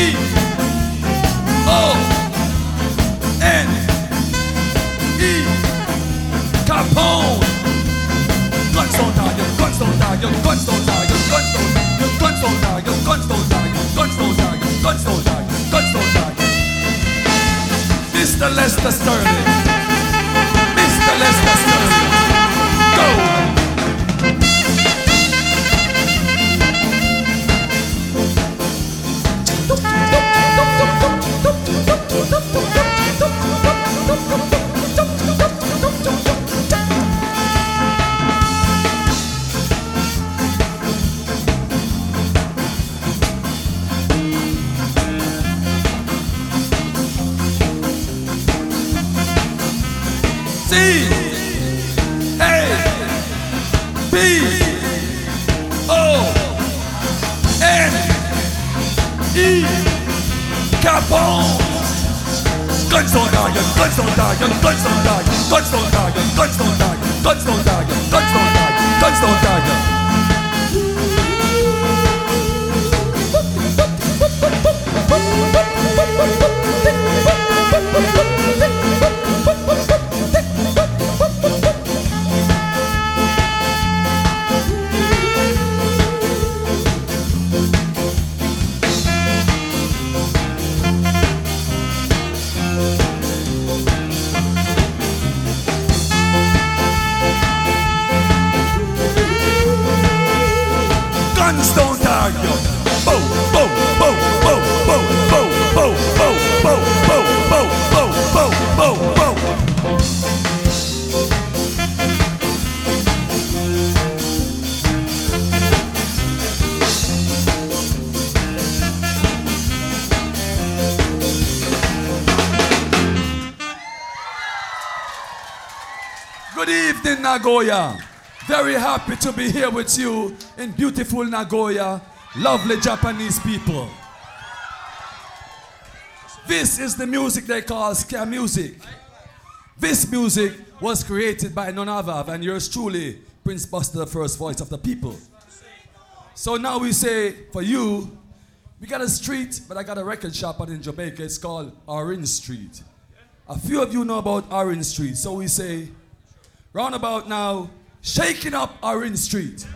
E O N E Capone. Guns don't die, your guns don't die, your guns don't die, your guns don't die, your guns don't die, your guns don't die, your guns don't die, your guns don't die, your guns don't die. Mister Lester Sterling, Mister Lester Sterling, go! C A P O N E Capone. Guns don't die, your guns don't die, your guns don't die, your guns don't die, your guns don't die, your guns don't die, your guns don't die, your guns don't die. Guns don't die, yo. Boom, boom, boom, boom, boom, boom, boom, boom, boom, boom, boom, boom, boom, boom. Good evening, Nagoya. Very happy to be here with you in beautiful Nagoya, lovely Japanese people. This is the music they call ska music. This music was created by none other than yours truly, Prince Buster, the first voice of the people. So now we say, for you, we got a street, but I got a record shop out in Jamaica. It's called Orange Street. A few of you know about Orange Street, so we say, roundabout now, shaking up Orange Street,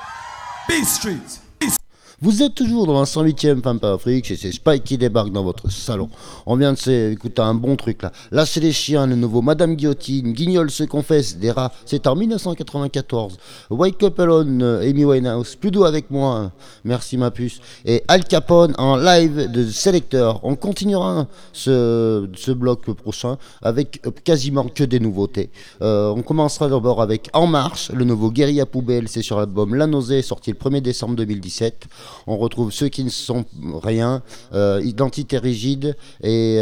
B Street. Vous êtes toujours dans la cent huitième Pampa Afrique et c'est Spike qui débarque dans votre salon. On vient de s'écouter un bon truc là. Là c'est les chiens, le nouveau Madame Guillotine, Guignol se confesse, des rats, c'est en dix-neuf cent quatre-vingt-quatorze. Wake Up Alone, Amy Winehouse, Plus doux avec moi, merci ma puce. Et Al Capone en live de Selector. On continuera ce, ce bloc prochain avec quasiment que des nouveautés. Euh, on commencera d'abord avec En Marche, le nouveau Guérilla Poubelle, c'est sur l'album La Nausée, sorti le premier décembre deux mille dix-sept. On retrouve Ceux qui ne sont rien, euh, Identité rigide et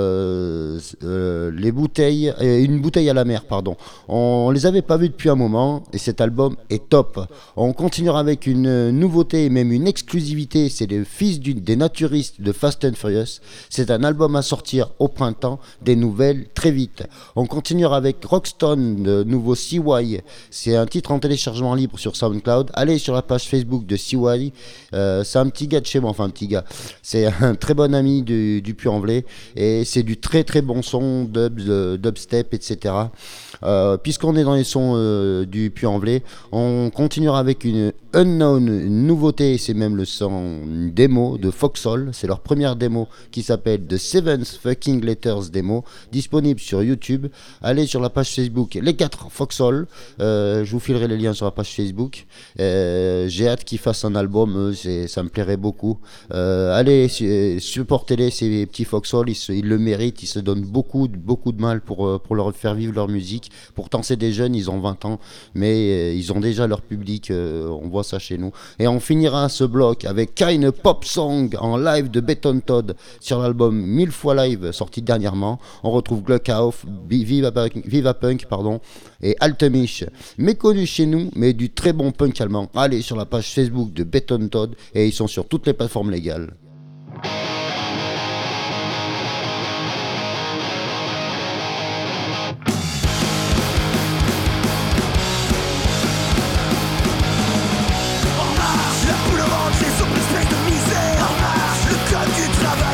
euh, euh, les bouteilles, euh, une bouteille à la mer, pardon. On, on les avait pas vus depuis un moment et cet album est top. On continuera avec une nouveauté et même une exclusivité, c'est le fils d'une, des naturistes de Fast and Furious. C'est un album à sortir au printemps, des nouvelles très vite. On continuera avec Rockstone, le nouveau C Y. C'est un titre en téléchargement libre sur SoundCloud. Allez sur la page Facebook de C Y. Euh, c'est un petit gars de chez moi, enfin un petit gars. C'est un très bon ami du, du Puy-en-Velay et c'est du très très bon son, dub, euh, dubstep, et cetera. Euh, puisqu'on est dans les sons euh, du Puy-en-Velay, on continuera avec une Unknown, une nouveauté, c'est même le son une démo de Foxhole, c'est leur première démo qui s'appelle The Seventh Fucking Letters Demo, disponible sur YouTube. Allez sur la page Facebook Les quatre Foxhole, euh, je vous filerai les liens sur la page Facebook. Euh, j'ai hâte qu'ils fassent un album, c'est, ça me plairait beaucoup. Euh, allez, supportez-les, ces petits Foxhole, ils, se, ils le méritent, ils se donnent beaucoup, beaucoup de mal pour, pour leur faire vivre leur musique. Pourtant c'est des jeunes, ils ont vingt ans, mais euh, ils ont déjà leur public, euh, on voit ça chez nous. Et on finira ce bloc avec Kind Pop Song en live de Beton Todd sur l'album Mille fois Live sorti dernièrement. On retrouve Gluckhauf, Viva Punk, Viva Punk pardon, et Altemish, méconnus chez nous mais du très bon punk allemand. Allez sur la page Facebook de Beton Todd et ils sont sur toutes les plateformes légales. La boule au ventre, les soupes, espèce de misère. Le code du travail.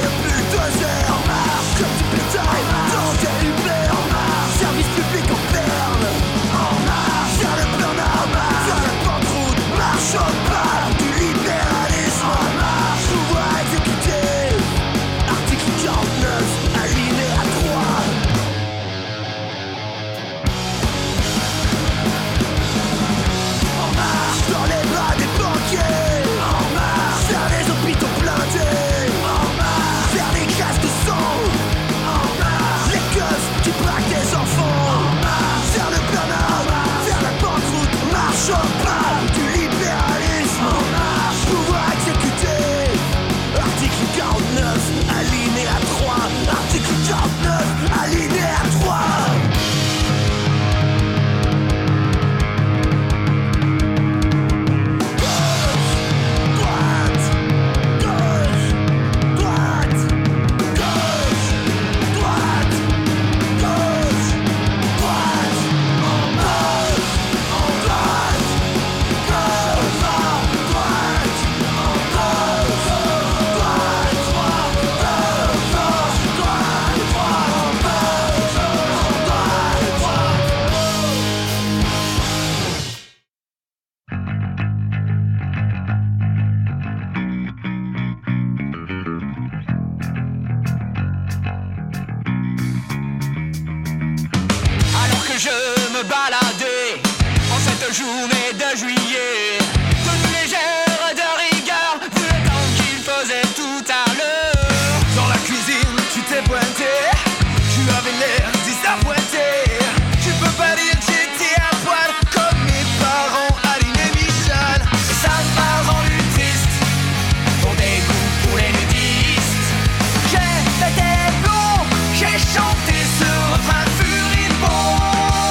belle journée de juillet, tenue légère de rigueur, vu le temps qu'il faisait tout à l'heure. Dans la cuisine, tu t'es pointé, tu avais l'air désappointé. Tu peux pas dire que j'étais à poil comme mes parents, Aline et Michel. Et ça m'a rendu triste, ton dégoût pour les nudistes. J'ai été blond, j'ai chanté ce refrain furibond.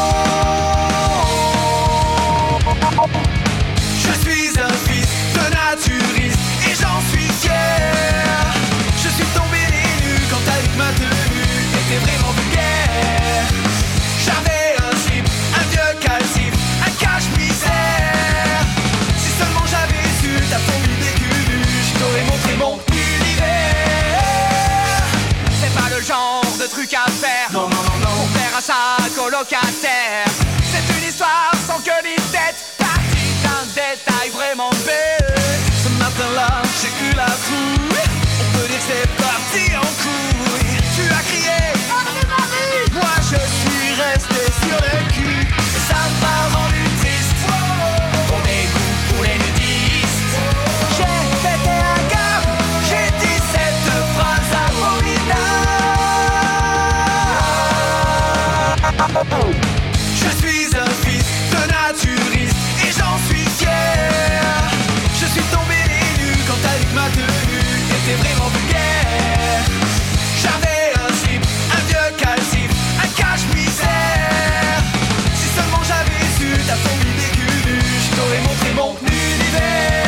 Je suis un fils de naturiste et j'en suis fier. Je suis tombé les nues quand avec ma tenue était vraiment vulgaire. J'avais un slip, un vieux calcif, un cache-misère. Si seulement j'avais su ta folie décudue, je t'aurais montré mon univers. C'est pas le genre de truc à faire, non, non, non, non, pour faire à sa colocataire. C'est une histoire sans queue ni tête, partie d'un détail vraiment bête. Ce matin-là, j'ai eu la trouille, on peut dire que c'est parti en couille. Tu as crié, moi je suis resté sur le cul. Et ça m'a rendu triste, ton dégoût pour les nudistes. J'ai pété un câble, j'ai dit cette phrase abominable. Je suis un fils de naturiste et j'en suis fier. Je suis tombé les nues quand avec ma tenue était vraiment vulgaire. J'avais un slip, un vieux calcif, un cache-misère. Si seulement j'avais su ta folie décudue, je t'aurais montré mon univers.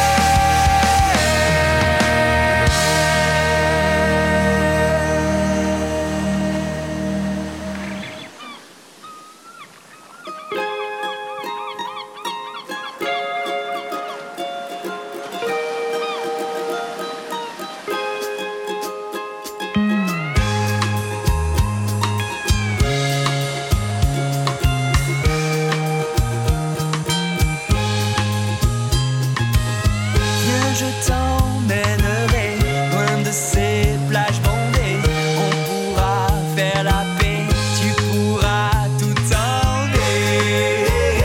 Viens, je t'emmènerai loin de ces plages bondées. On pourra faire la paix, tu pourras tout enlever.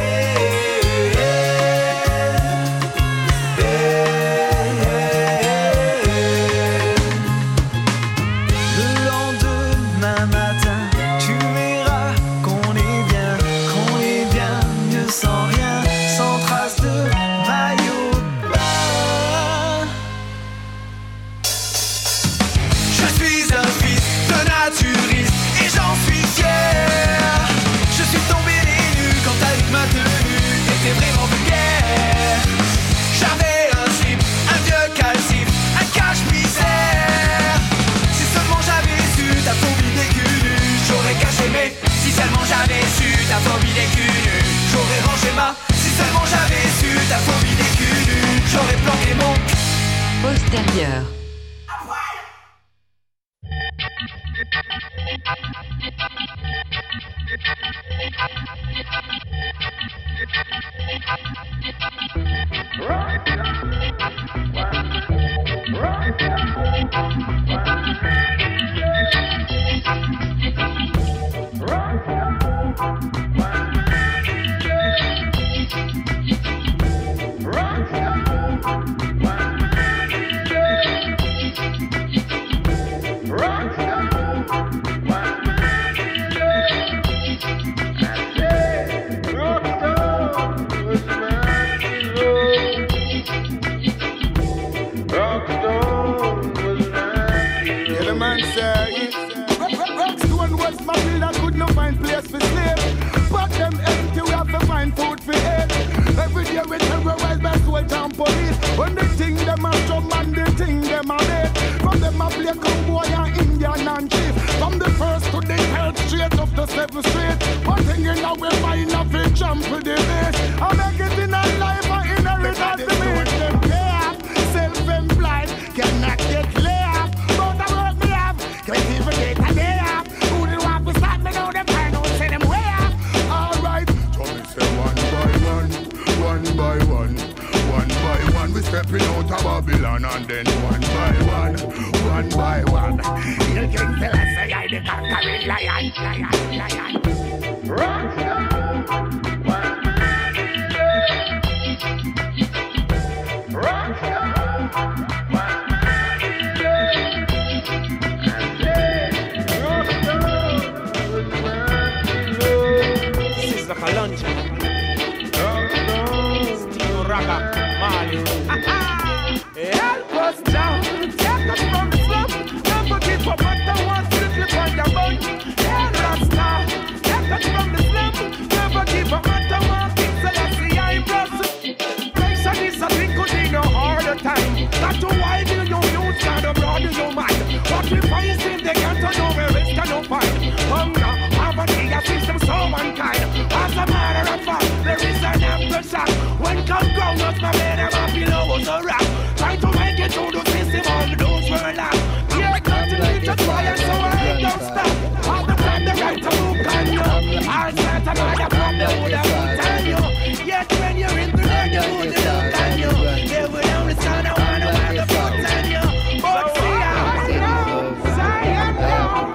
Le lendemain matin, tu verras qu'on est bien, qu'on est bien mieux sans rien, sans trace de maillot de bain. Je suis un fils de naturiste et j'en suis fier. Je suis tombé les nues quand avec ma tenue était vraiment vulgaire. J'avais un slip, un vieux calcif, un cache-misère. Si seulement j'avais su ta phobie décudue, j'aurais caché mes. Si seulement j'avais su ta phobie décudue, j'aurais rangé ma. Si seulement j'avais su ta phobie décudue, j'aurais planqué mon. Postérieur. Yeah, the man say, Rockstone was my build and could not find place for slave. But them empty, we have to find food for eat. Every day we terrorize by soul town police. When they think them a strum and they think them a bait. From them a play cowboy and Indian and chief. From the first to the third straight up the seventh street. One thing in our mind of it jump with the base. I make it in a life and inheritance to me. Them care, self-employed, cannot get laid. But the work me have, can't even get a day up. Who did want to stop me now? Them kind don't say them way up. Alright, so me say one by one, one by one, one by one. We stepping out of Babylon and then one by one, one by one. You can tell us say I the conquering lion, lion, lion. Rockstar, one man.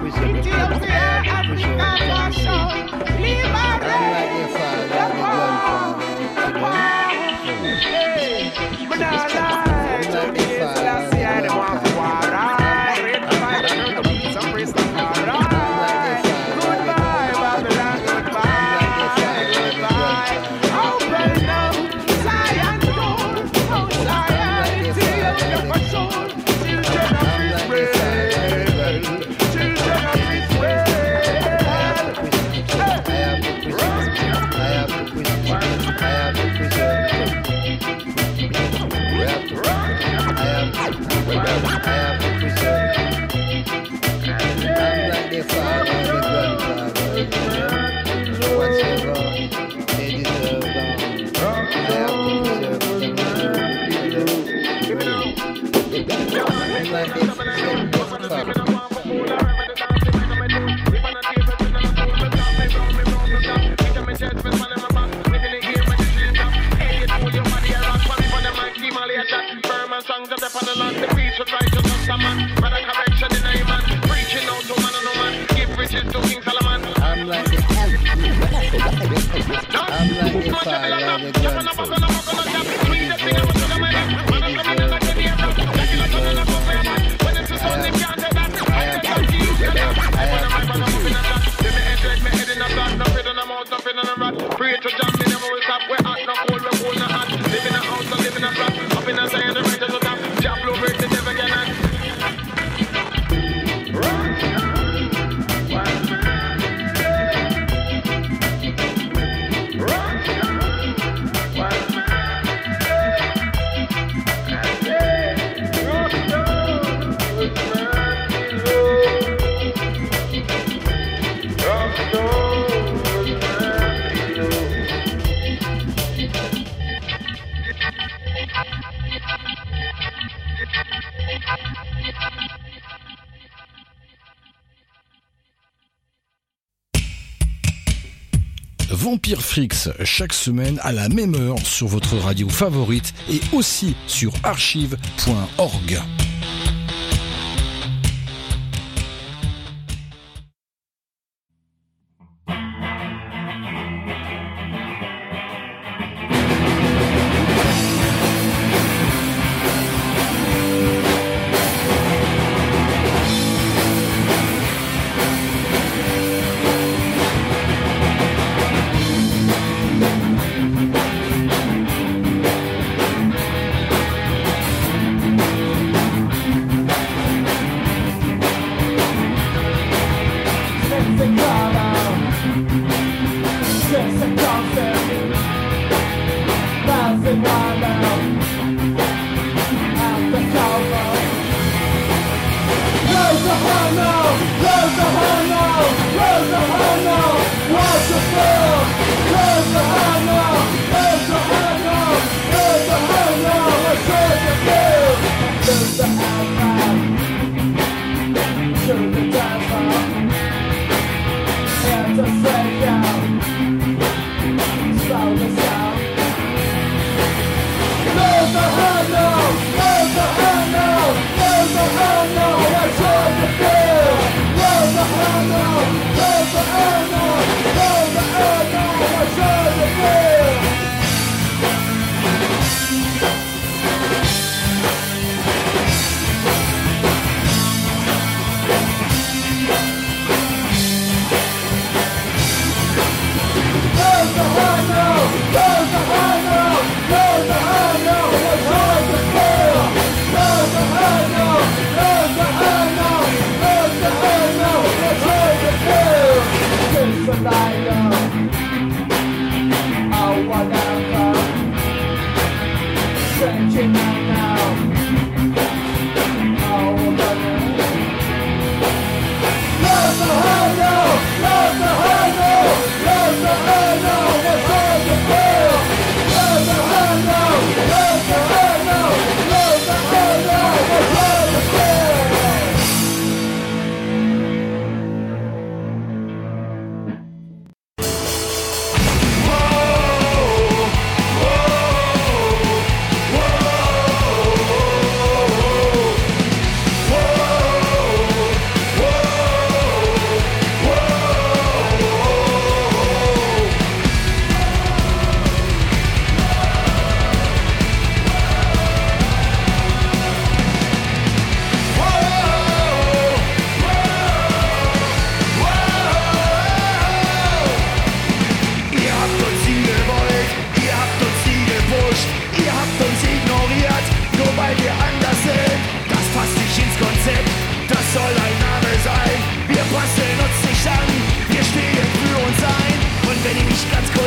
Vampire Freaks, chaque semaine à la même heure sur votre radio favorite et aussi sur archive point org.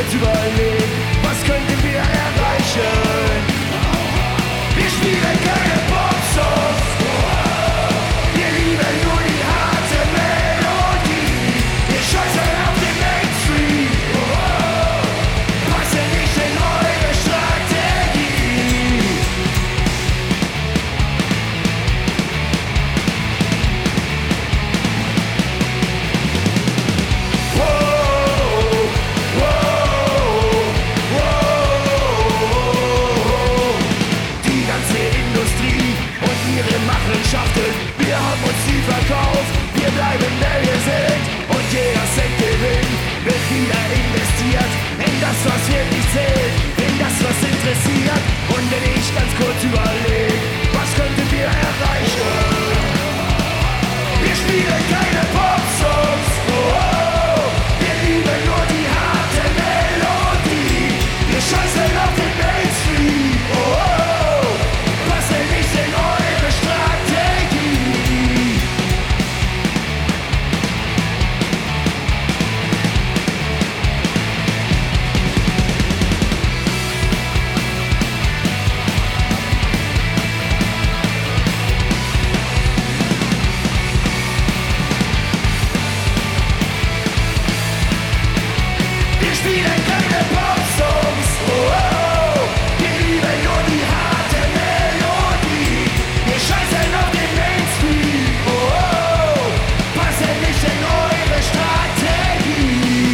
kurz überlegen, was könnten wir erreichen? Wir spielen keine Popsongs, wir lieben nur die harte Melodie. Wir scheißen auf den Mainstream, passen nicht in eure Strategie. Die ganze Industrie und ihre Machenschaften, wir haben uns nie verkauft, wir bleiben wer wir sind. Und jeder Cent Gewinn wird wieder investiert in das, was wirklich zählt, in das, was interessiert. Und wenn ich ganz kurz überlege, was könnten wir erreichen? Wir spielen keine Popsongs, oh, oh, wir lieben nur die harte Melodie. Wir scheißen auf den Mainstream, oh, oh, passen nicht in eure Strategie. Wir spielen keine Popsongs, oh, oh, wir lieben nur die harte Melodie. Wir scheißen auf den Mainstream, oh, oh, passen nicht in eure Strategie.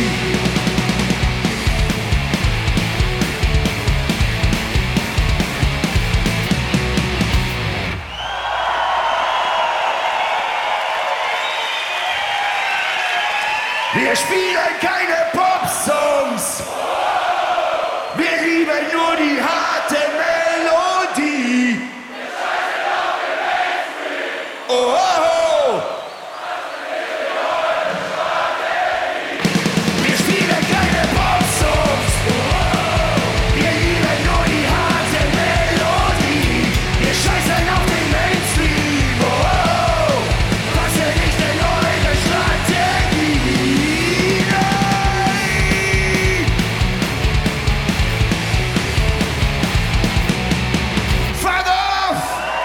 Wir spielen keine Popsongs. Wir lieben nur die harte Melodie. Oh, oh, oh. Wir spielen keine Popsongs. Wir lieben nur die harte Melodie. Wir scheißen auf den Mainstream. Oh, oh, passen nicht in eure Strategie. Fuck off!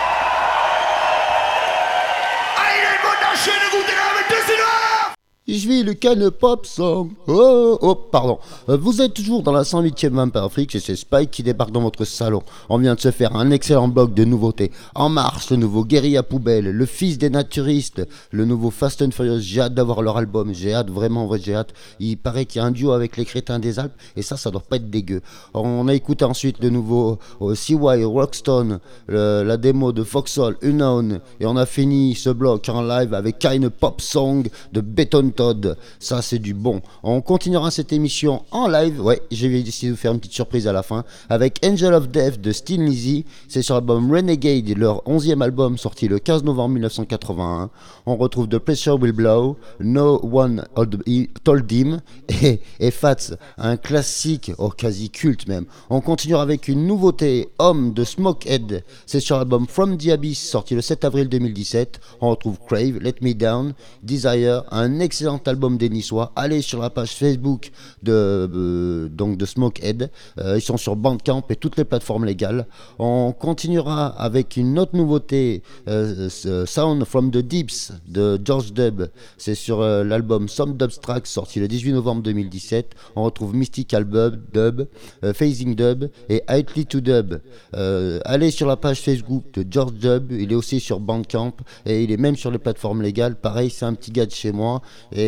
Einen wunderschönen guten Abend, Düsseldorf! Je vis le Canne Pop Song. Oh, oh, pardon. Euh, Vous êtes toujours dans la cent huitième Vampire Freaks et c'est Spike qui débarque dans votre salon. On vient de se faire un excellent bloc de nouveautés. En marche, le nouveau Guérilla Poubelle, le fils des naturistes, le nouveau Fast and Furious. J'ai hâte d'avoir leur album. J'ai hâte, vraiment, en vrai, j'ai hâte. Il paraît qu'il y a un duo avec les Crétins des Alpes et ça, ça doit pas être dégueu. On a écouté ensuite le nouveau euh, C Y Rockstone, le- la démo de Foxhole, Unknown et on a fini ce bloc en live avec Kind Pop Song de Beton Todd. Ça, c'est du bon. On continuera cette émission en live. Ouais, j'ai décidé de vous faire une petite surprise à la fin avec Angel of Death de Steen Lizzy. C'est sur l'album Renegade, leur onzième album sorti le quinze novembre mille neuf cent quatre-vingt-un. On retrouve The Pressure Will Blow, No One Told Him et, et Fats, un classique, oh, quasi culte même. On continuera avec une nouveauté, Homme de Smokehead. C'est sur l'album From the Abyss sorti le sept avril deux mille dix-sept. On retrouve Crave, Let Me Down, Desire, un excellent album des Niçois. Allez sur la page Facebook de, euh, donc de Smokehead. Euh, ils sont sur Bandcamp et toutes les plateformes légales. On continuera avec une autre nouveauté, euh, Sound from the Deeps de George Dub. C'est sur euh, l'album Some Dub Tracks sorti le dix-huit novembre deux mille dix-sept. On retrouve Mystical Dub, Dub euh, Phasing Dub et Lightly to Dub. Euh, allez sur la page Facebook de George Dub. Il est aussi sur Bandcamp et il est même sur les plateformes légales. Pareil, c'est un petit gars de chez moi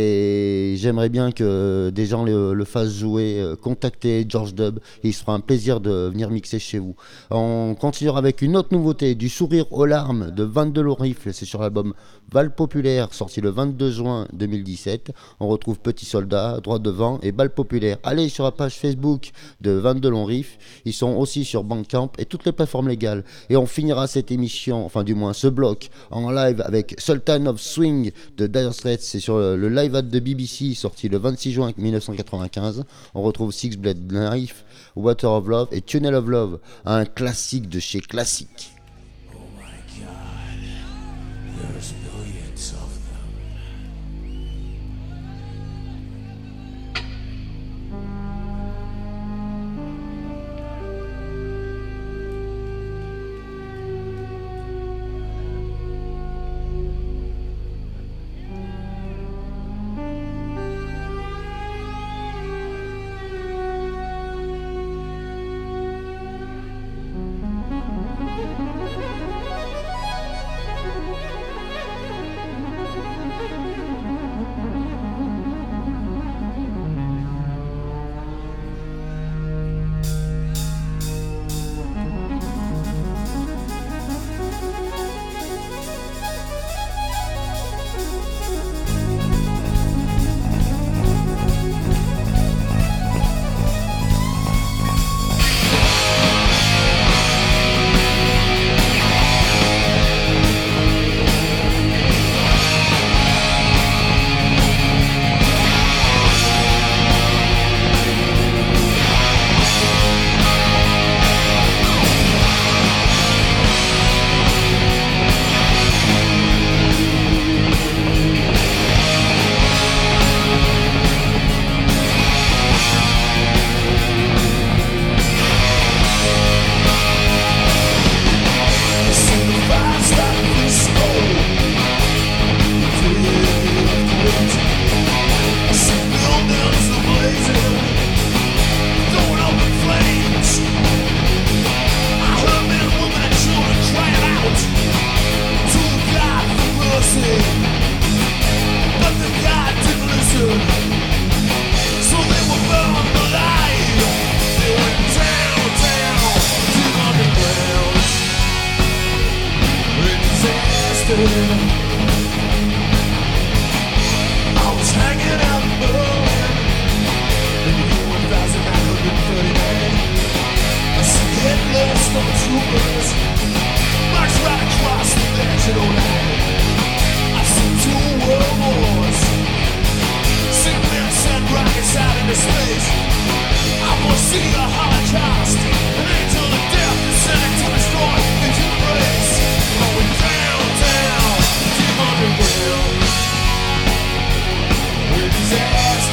et j'aimerais bien que des gens le, le fassent jouer. Euh, contactez George Dub, il se fera un plaisir de venir mixer chez vous. On continuera avec une autre nouveauté, du sourire aux larmes de vingt-deux Rifle. C'est sur l'album Val Populaire sorti le vingt-deux juin deux mille dix-sept. On retrouve Petit Soldat, Droit Devant et Balle Populaire. Allez sur la page Facebook de vingt-deux Long Riff. Ils sont aussi sur Bandcamp et toutes les plateformes légales. Et on finira cette émission, enfin du moins ce bloc, en live avec Sultan of Swing de Dire Straits. C'est sur le, le Live at de B B C sorti le vingt-six juin mille neuf cent quatre-vingt-quinze. On retrouve Six Blade Knife, Water of Love et Tunnel of Love, un classique de chez classique. There's billions of them.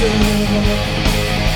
disaster.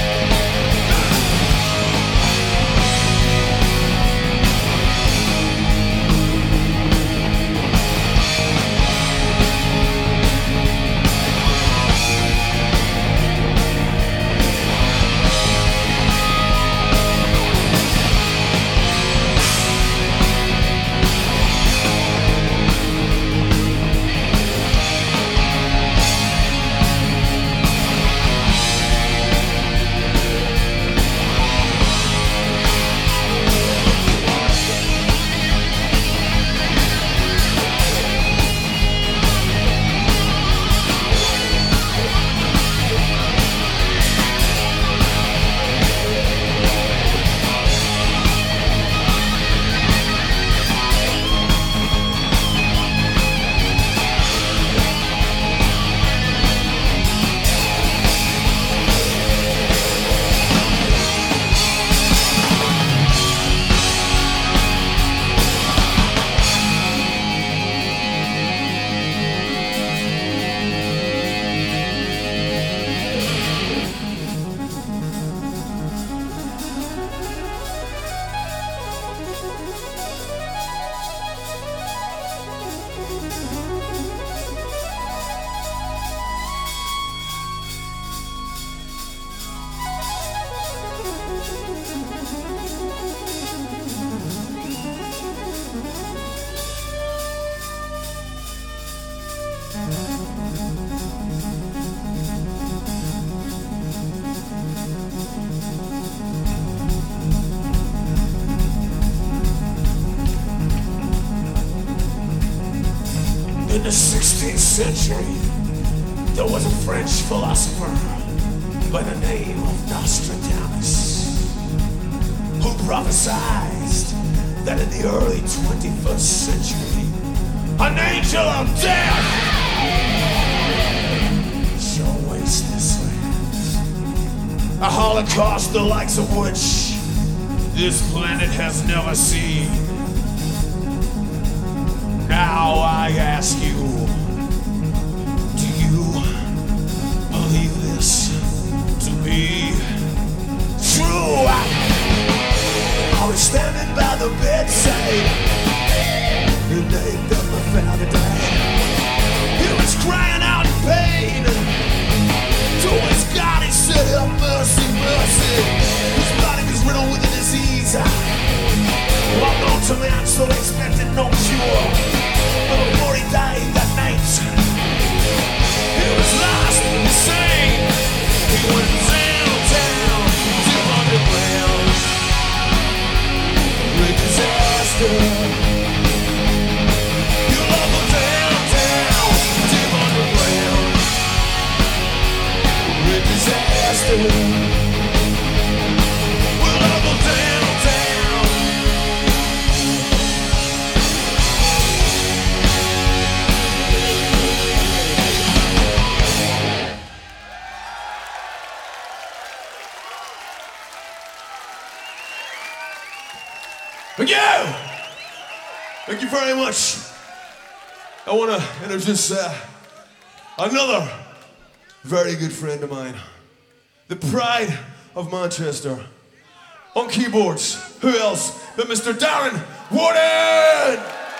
In the sixteenth century, there was a French philosopher by the name of Nostradamus, who prophesied that in the early twenty-first century, an angel of death shall waste this land. A holocaust the likes of which this planet has never seen. Now I ask you, do you believe this to be true? I was standing by the bedside the day that my father died. He was crying out in pain. To his God he said, have mercy, mercy. His body was riddled with a disease. Well, known to man, so they expected no cure. But before he died that night, he was lost and insane. He went downtown to underground. Great disaster. You love the downtown, deep underground. Great disaster. We love the downtown. Thank you! Thank you very much. I want to introduce uh, another very good friend of mine, the pride of Manchester. On keyboards, who else but Mister Darren Warden!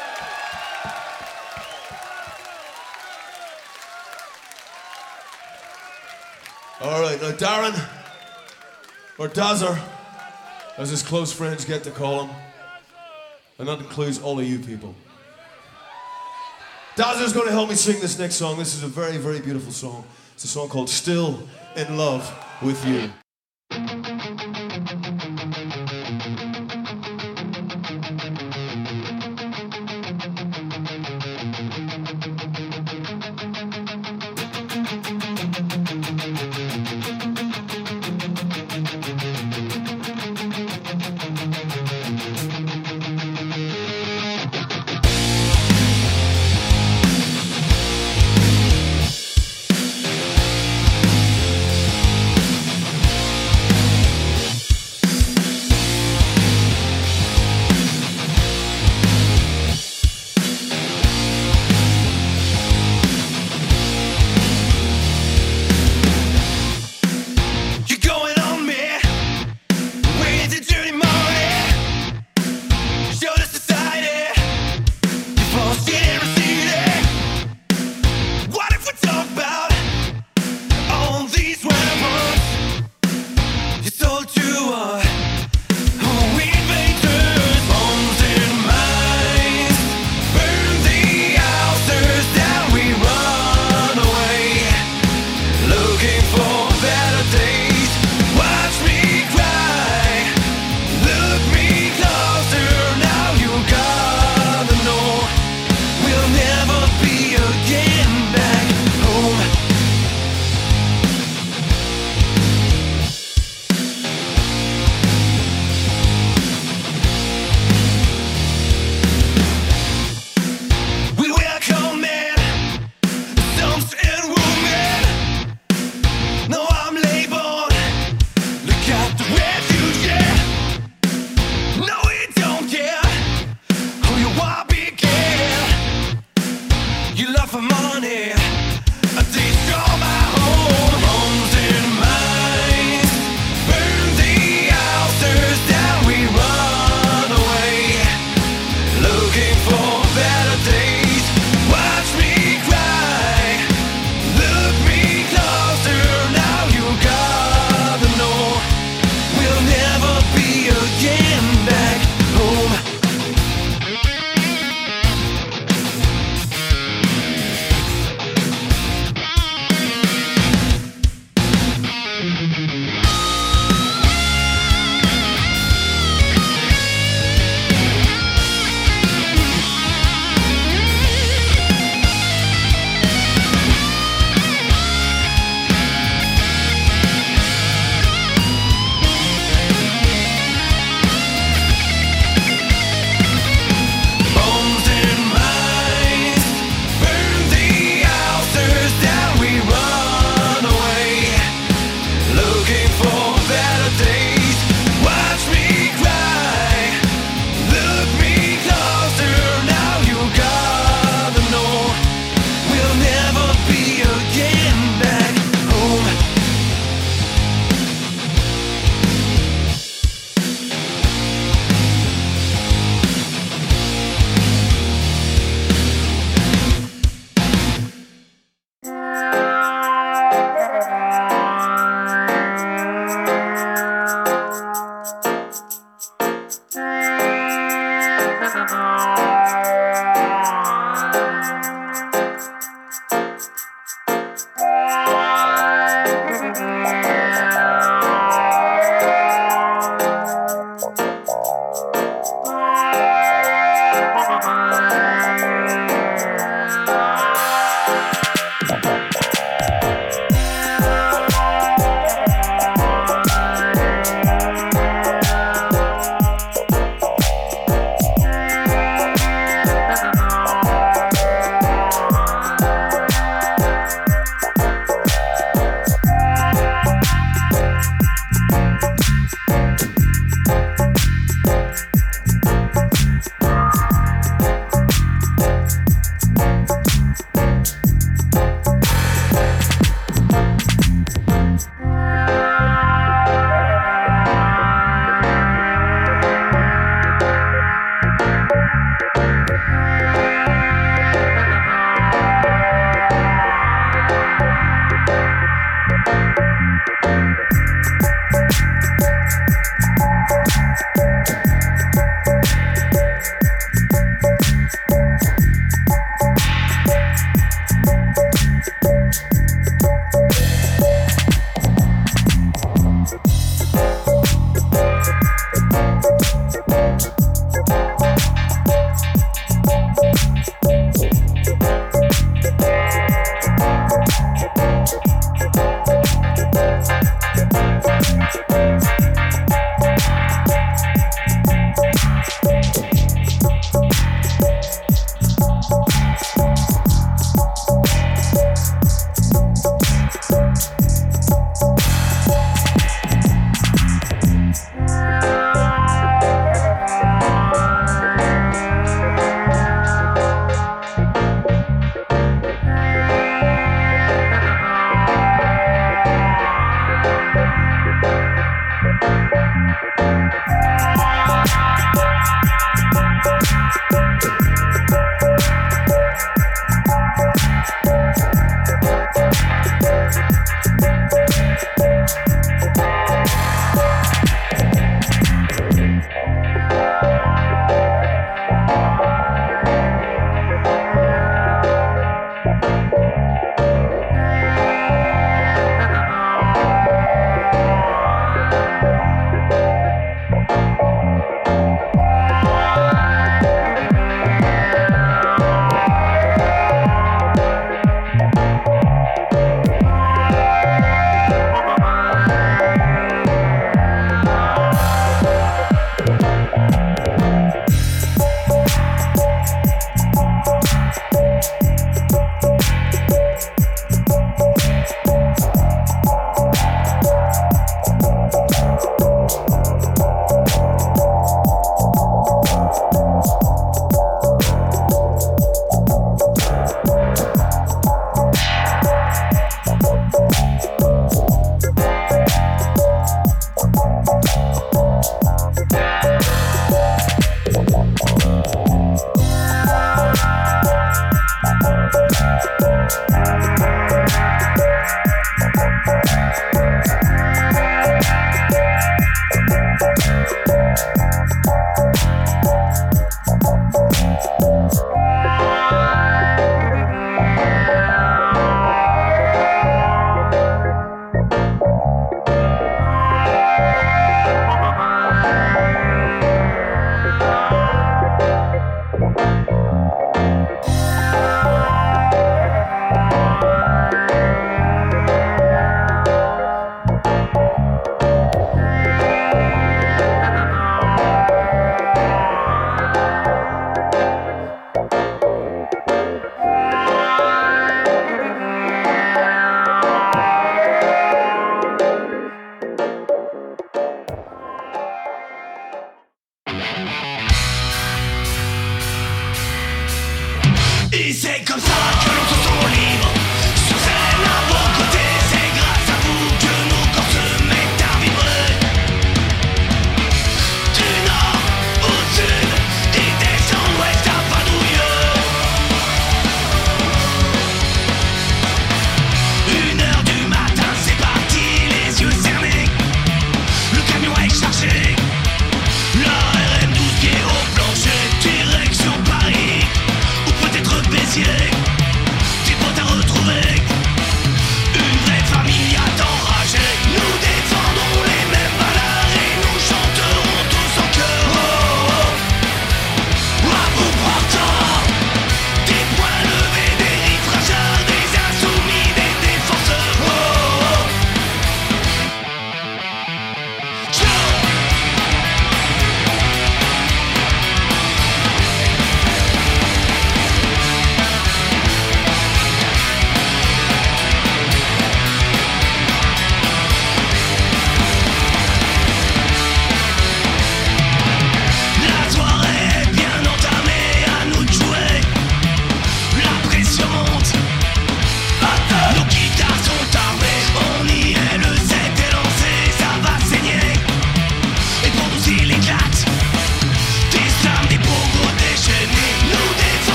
All right, now Darren, or Dazzer, as his close friends get to call him, and that includes all of you people. Dazzer's going to help me sing this next song. This is a very, very beautiful song. It's a song called Still in Love with You. We'll never be again back home.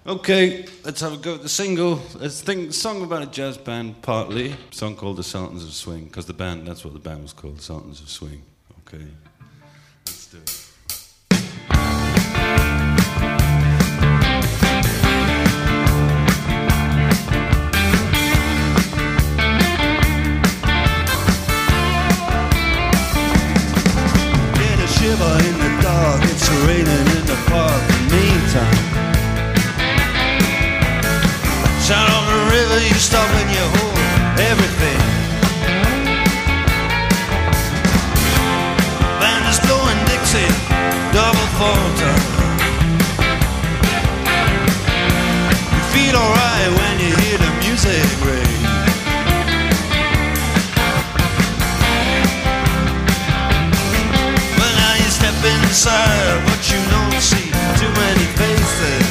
Okay, let's have a go at the single. Let's think a song about a jazz band, partly. A song called The Sultans of Swing, because the band, that's what the band was called, The Sultans of Swing. Okay, let's do it. Get a shiver in the dark, it's raining in the park. In the meantime, sound on the river, you stop and you hold everything. Band is blowing Dixie, double fall time. You feel alright when you hear the music ring. Well, now you step inside, but you don't see too many faces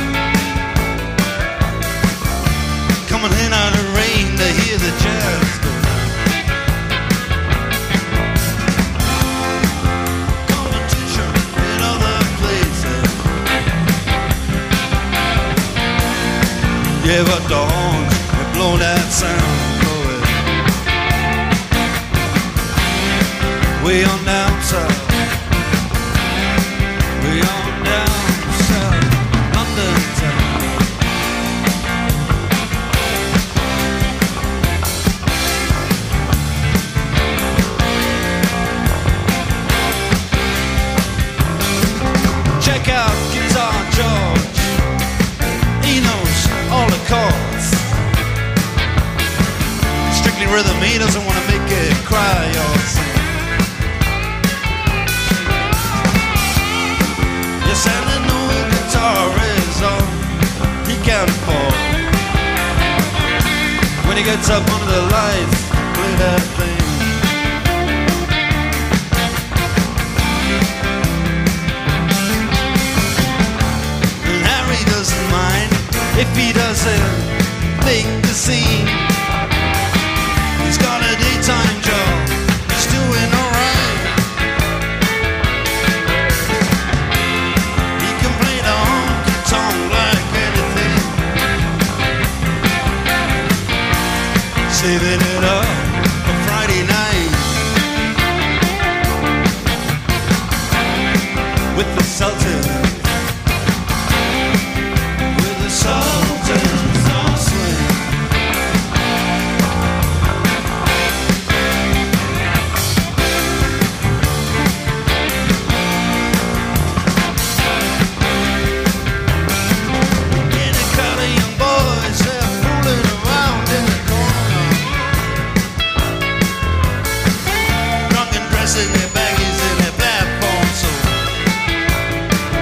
coming in out of rain to hear the jazz go down. Competition in other places. Yeah, but the horns, they blow that sound, blow it. Way on down south. Way on down south. London town. Check out Guitar George, he knows all the chords. Strictly rhythm, he doesn't want to make it cry or sing. Yes, and the new guitar is all he can afford. When he gets up under the lights, play that thing. Doesn't mind if he doesn't make the scene. He's got a daytime job, he's doing alright. He can play the honky tonk like anything, saving it up for Friday night with the Sultans. Sultans of Swing. In a crowd of young boys, they're fooling around in the corner, drunk and dressed in their baggies and their platform suits.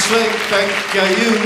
Swing, thank you.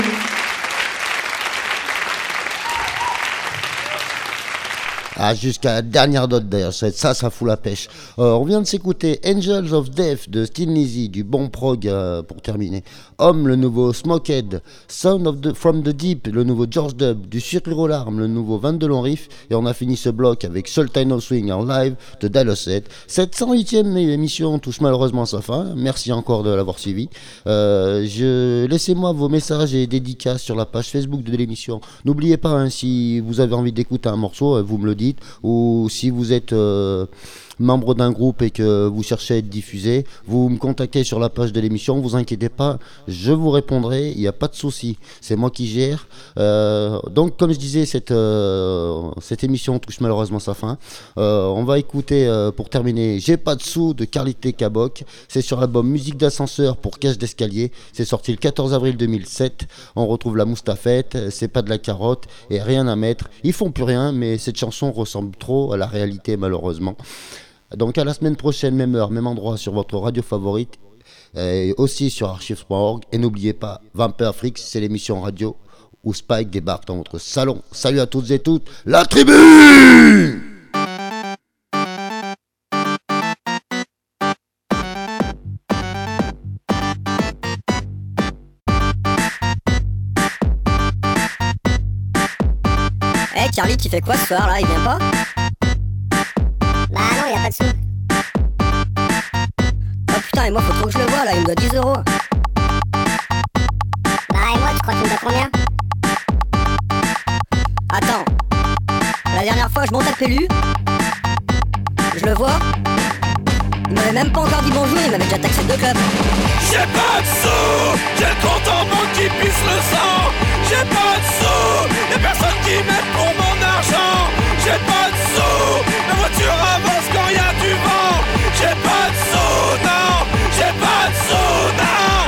Ah, jusqu'à la dernière note d'ailleurs, ça, ça, ça fout la pêche. Euh, on vient de s'écouter Angels of Death de Steel Lizzy, du bon prog euh, pour terminer. Homme, le nouveau Smokehead. Sound of the, from the Deep, le nouveau George Dub. Du Circle Alarm, le nouveau vingt-deux long riff. Et on a fini ce bloc avec Sultan Swing en live de Dallas. Cette cent huitième émission touche malheureusement à sa fin. Merci encore de l'avoir suivi. Euh, je... Laissez-moi vos messages et dédicaces sur la page Facebook de l'émission. N'oubliez pas, hein, si vous avez envie d'écouter un morceau, vous me le dites. Ou si vous êtes euh, membre d'un groupe et que vous cherchez à être diffusé, vous me contactez sur la page de l'émission, vous inquiétez pas, je vous répondrai, il n'y a pas de souci, c'est moi qui gère. Euh, donc comme je disais, cette, euh, cette émission touche malheureusement sa fin. Euh, on va écouter euh, pour terminer J'ai pas de sous de Carlité Cabocc, c'est sur l'album Musique d'ascenseur pour Cage d'escalier, c'est sorti le quatorze avril deux mille sept. On retrouve la Moustafette, c'est pas de la carotte et rien à mettre, ils font plus rien, mais cette chanson ressemble trop à la réalité malheureusement. Donc à la semaine prochaine, même heure, même endroit sur votre radio favorite et aussi sur archive point org. Et n'oubliez pas, Vampire Freaks, c'est l'émission radio où Spike débarque dans votre salon. Salut à toutes et toutes, la tribu! Eh hey Charlie, tu fais quoi ce soir là? Il vient pas? Bah non, il a pas de sous. Oh putain, et moi faut trop que je le vois là, il me doit dix euros. Bah et moi, tu crois qu'il me doit combien? Attends, la dernière fois je monte à Pélu, je le vois, il m'avait même pas encore dit bonjour, il m'avait déjà taxé deux clubs. J'ai pas de sous, j'ai le compte en banque qui pisse le sang. J'ai pas de sous, y'a personne qui m'aide pour mon argent. J'ai pas de sous, ma voiture avance quand y'a du vent. J'ai pas de sous, non, j'ai pas de sous, non.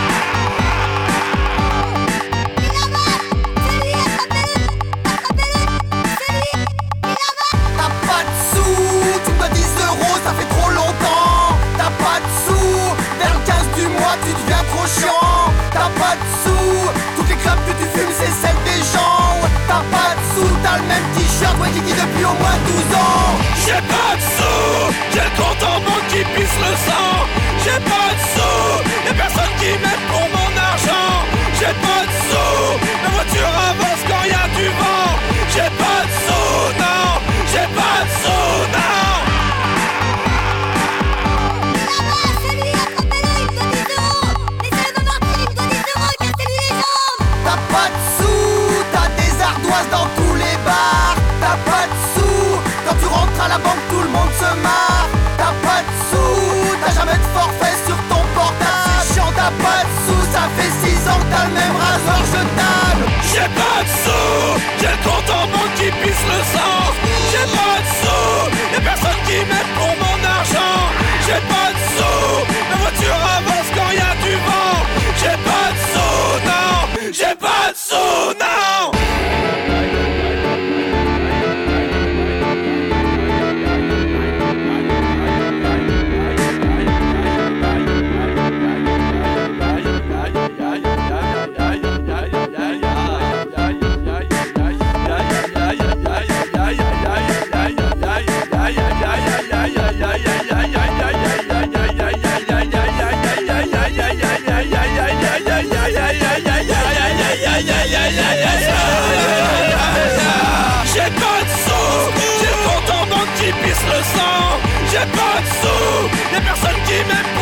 T'as pas de sous, tu me dois dix euros, ça fait trop longtemps. T'as pas de sous, vers le quinze du mois tu deviens trop chiant. T'as pas de sous, toutes les clopes que tu fumes c'est celles des gens. T'as pas de sous, t'as le même t-shirt, ouais qui dit depuis au moins douze ans. J'ai pas de sous, j'ai le compte en banque qui pisse le sang. J'ai pas de sous, y'a personne qui m'aide pour mon argent. J'ai pas de sous, ma voiture avance quand y'a du vent. J'ai pas de sous, non, j'ai pas de sous, non. T'as pas de sous, t'as des ardoises dans tous les bars. T'as pas de sous, quand tu rentres à la banque tout le monde se marre. T'as pas de sous, t'as jamais de forfait sur ton portable. C'est chiant, t'as pas de sous, ça fait six ans que t'as le même rasoir jetable. J'ai pas de sous, j'ai le compte en banque qui pisse le sang. J'ai pas de sous, y'a personne qui m'aide pour mon argent. J'ai pas de sous, ma voiture avance quand y'a du vent. J'ai pas de sous, non, j'ai pas de sous, non. J'ai pas de sous, j'ai le compte en banque qui pisse le sang. J'ai pas de sous, y'a personne qui m'aime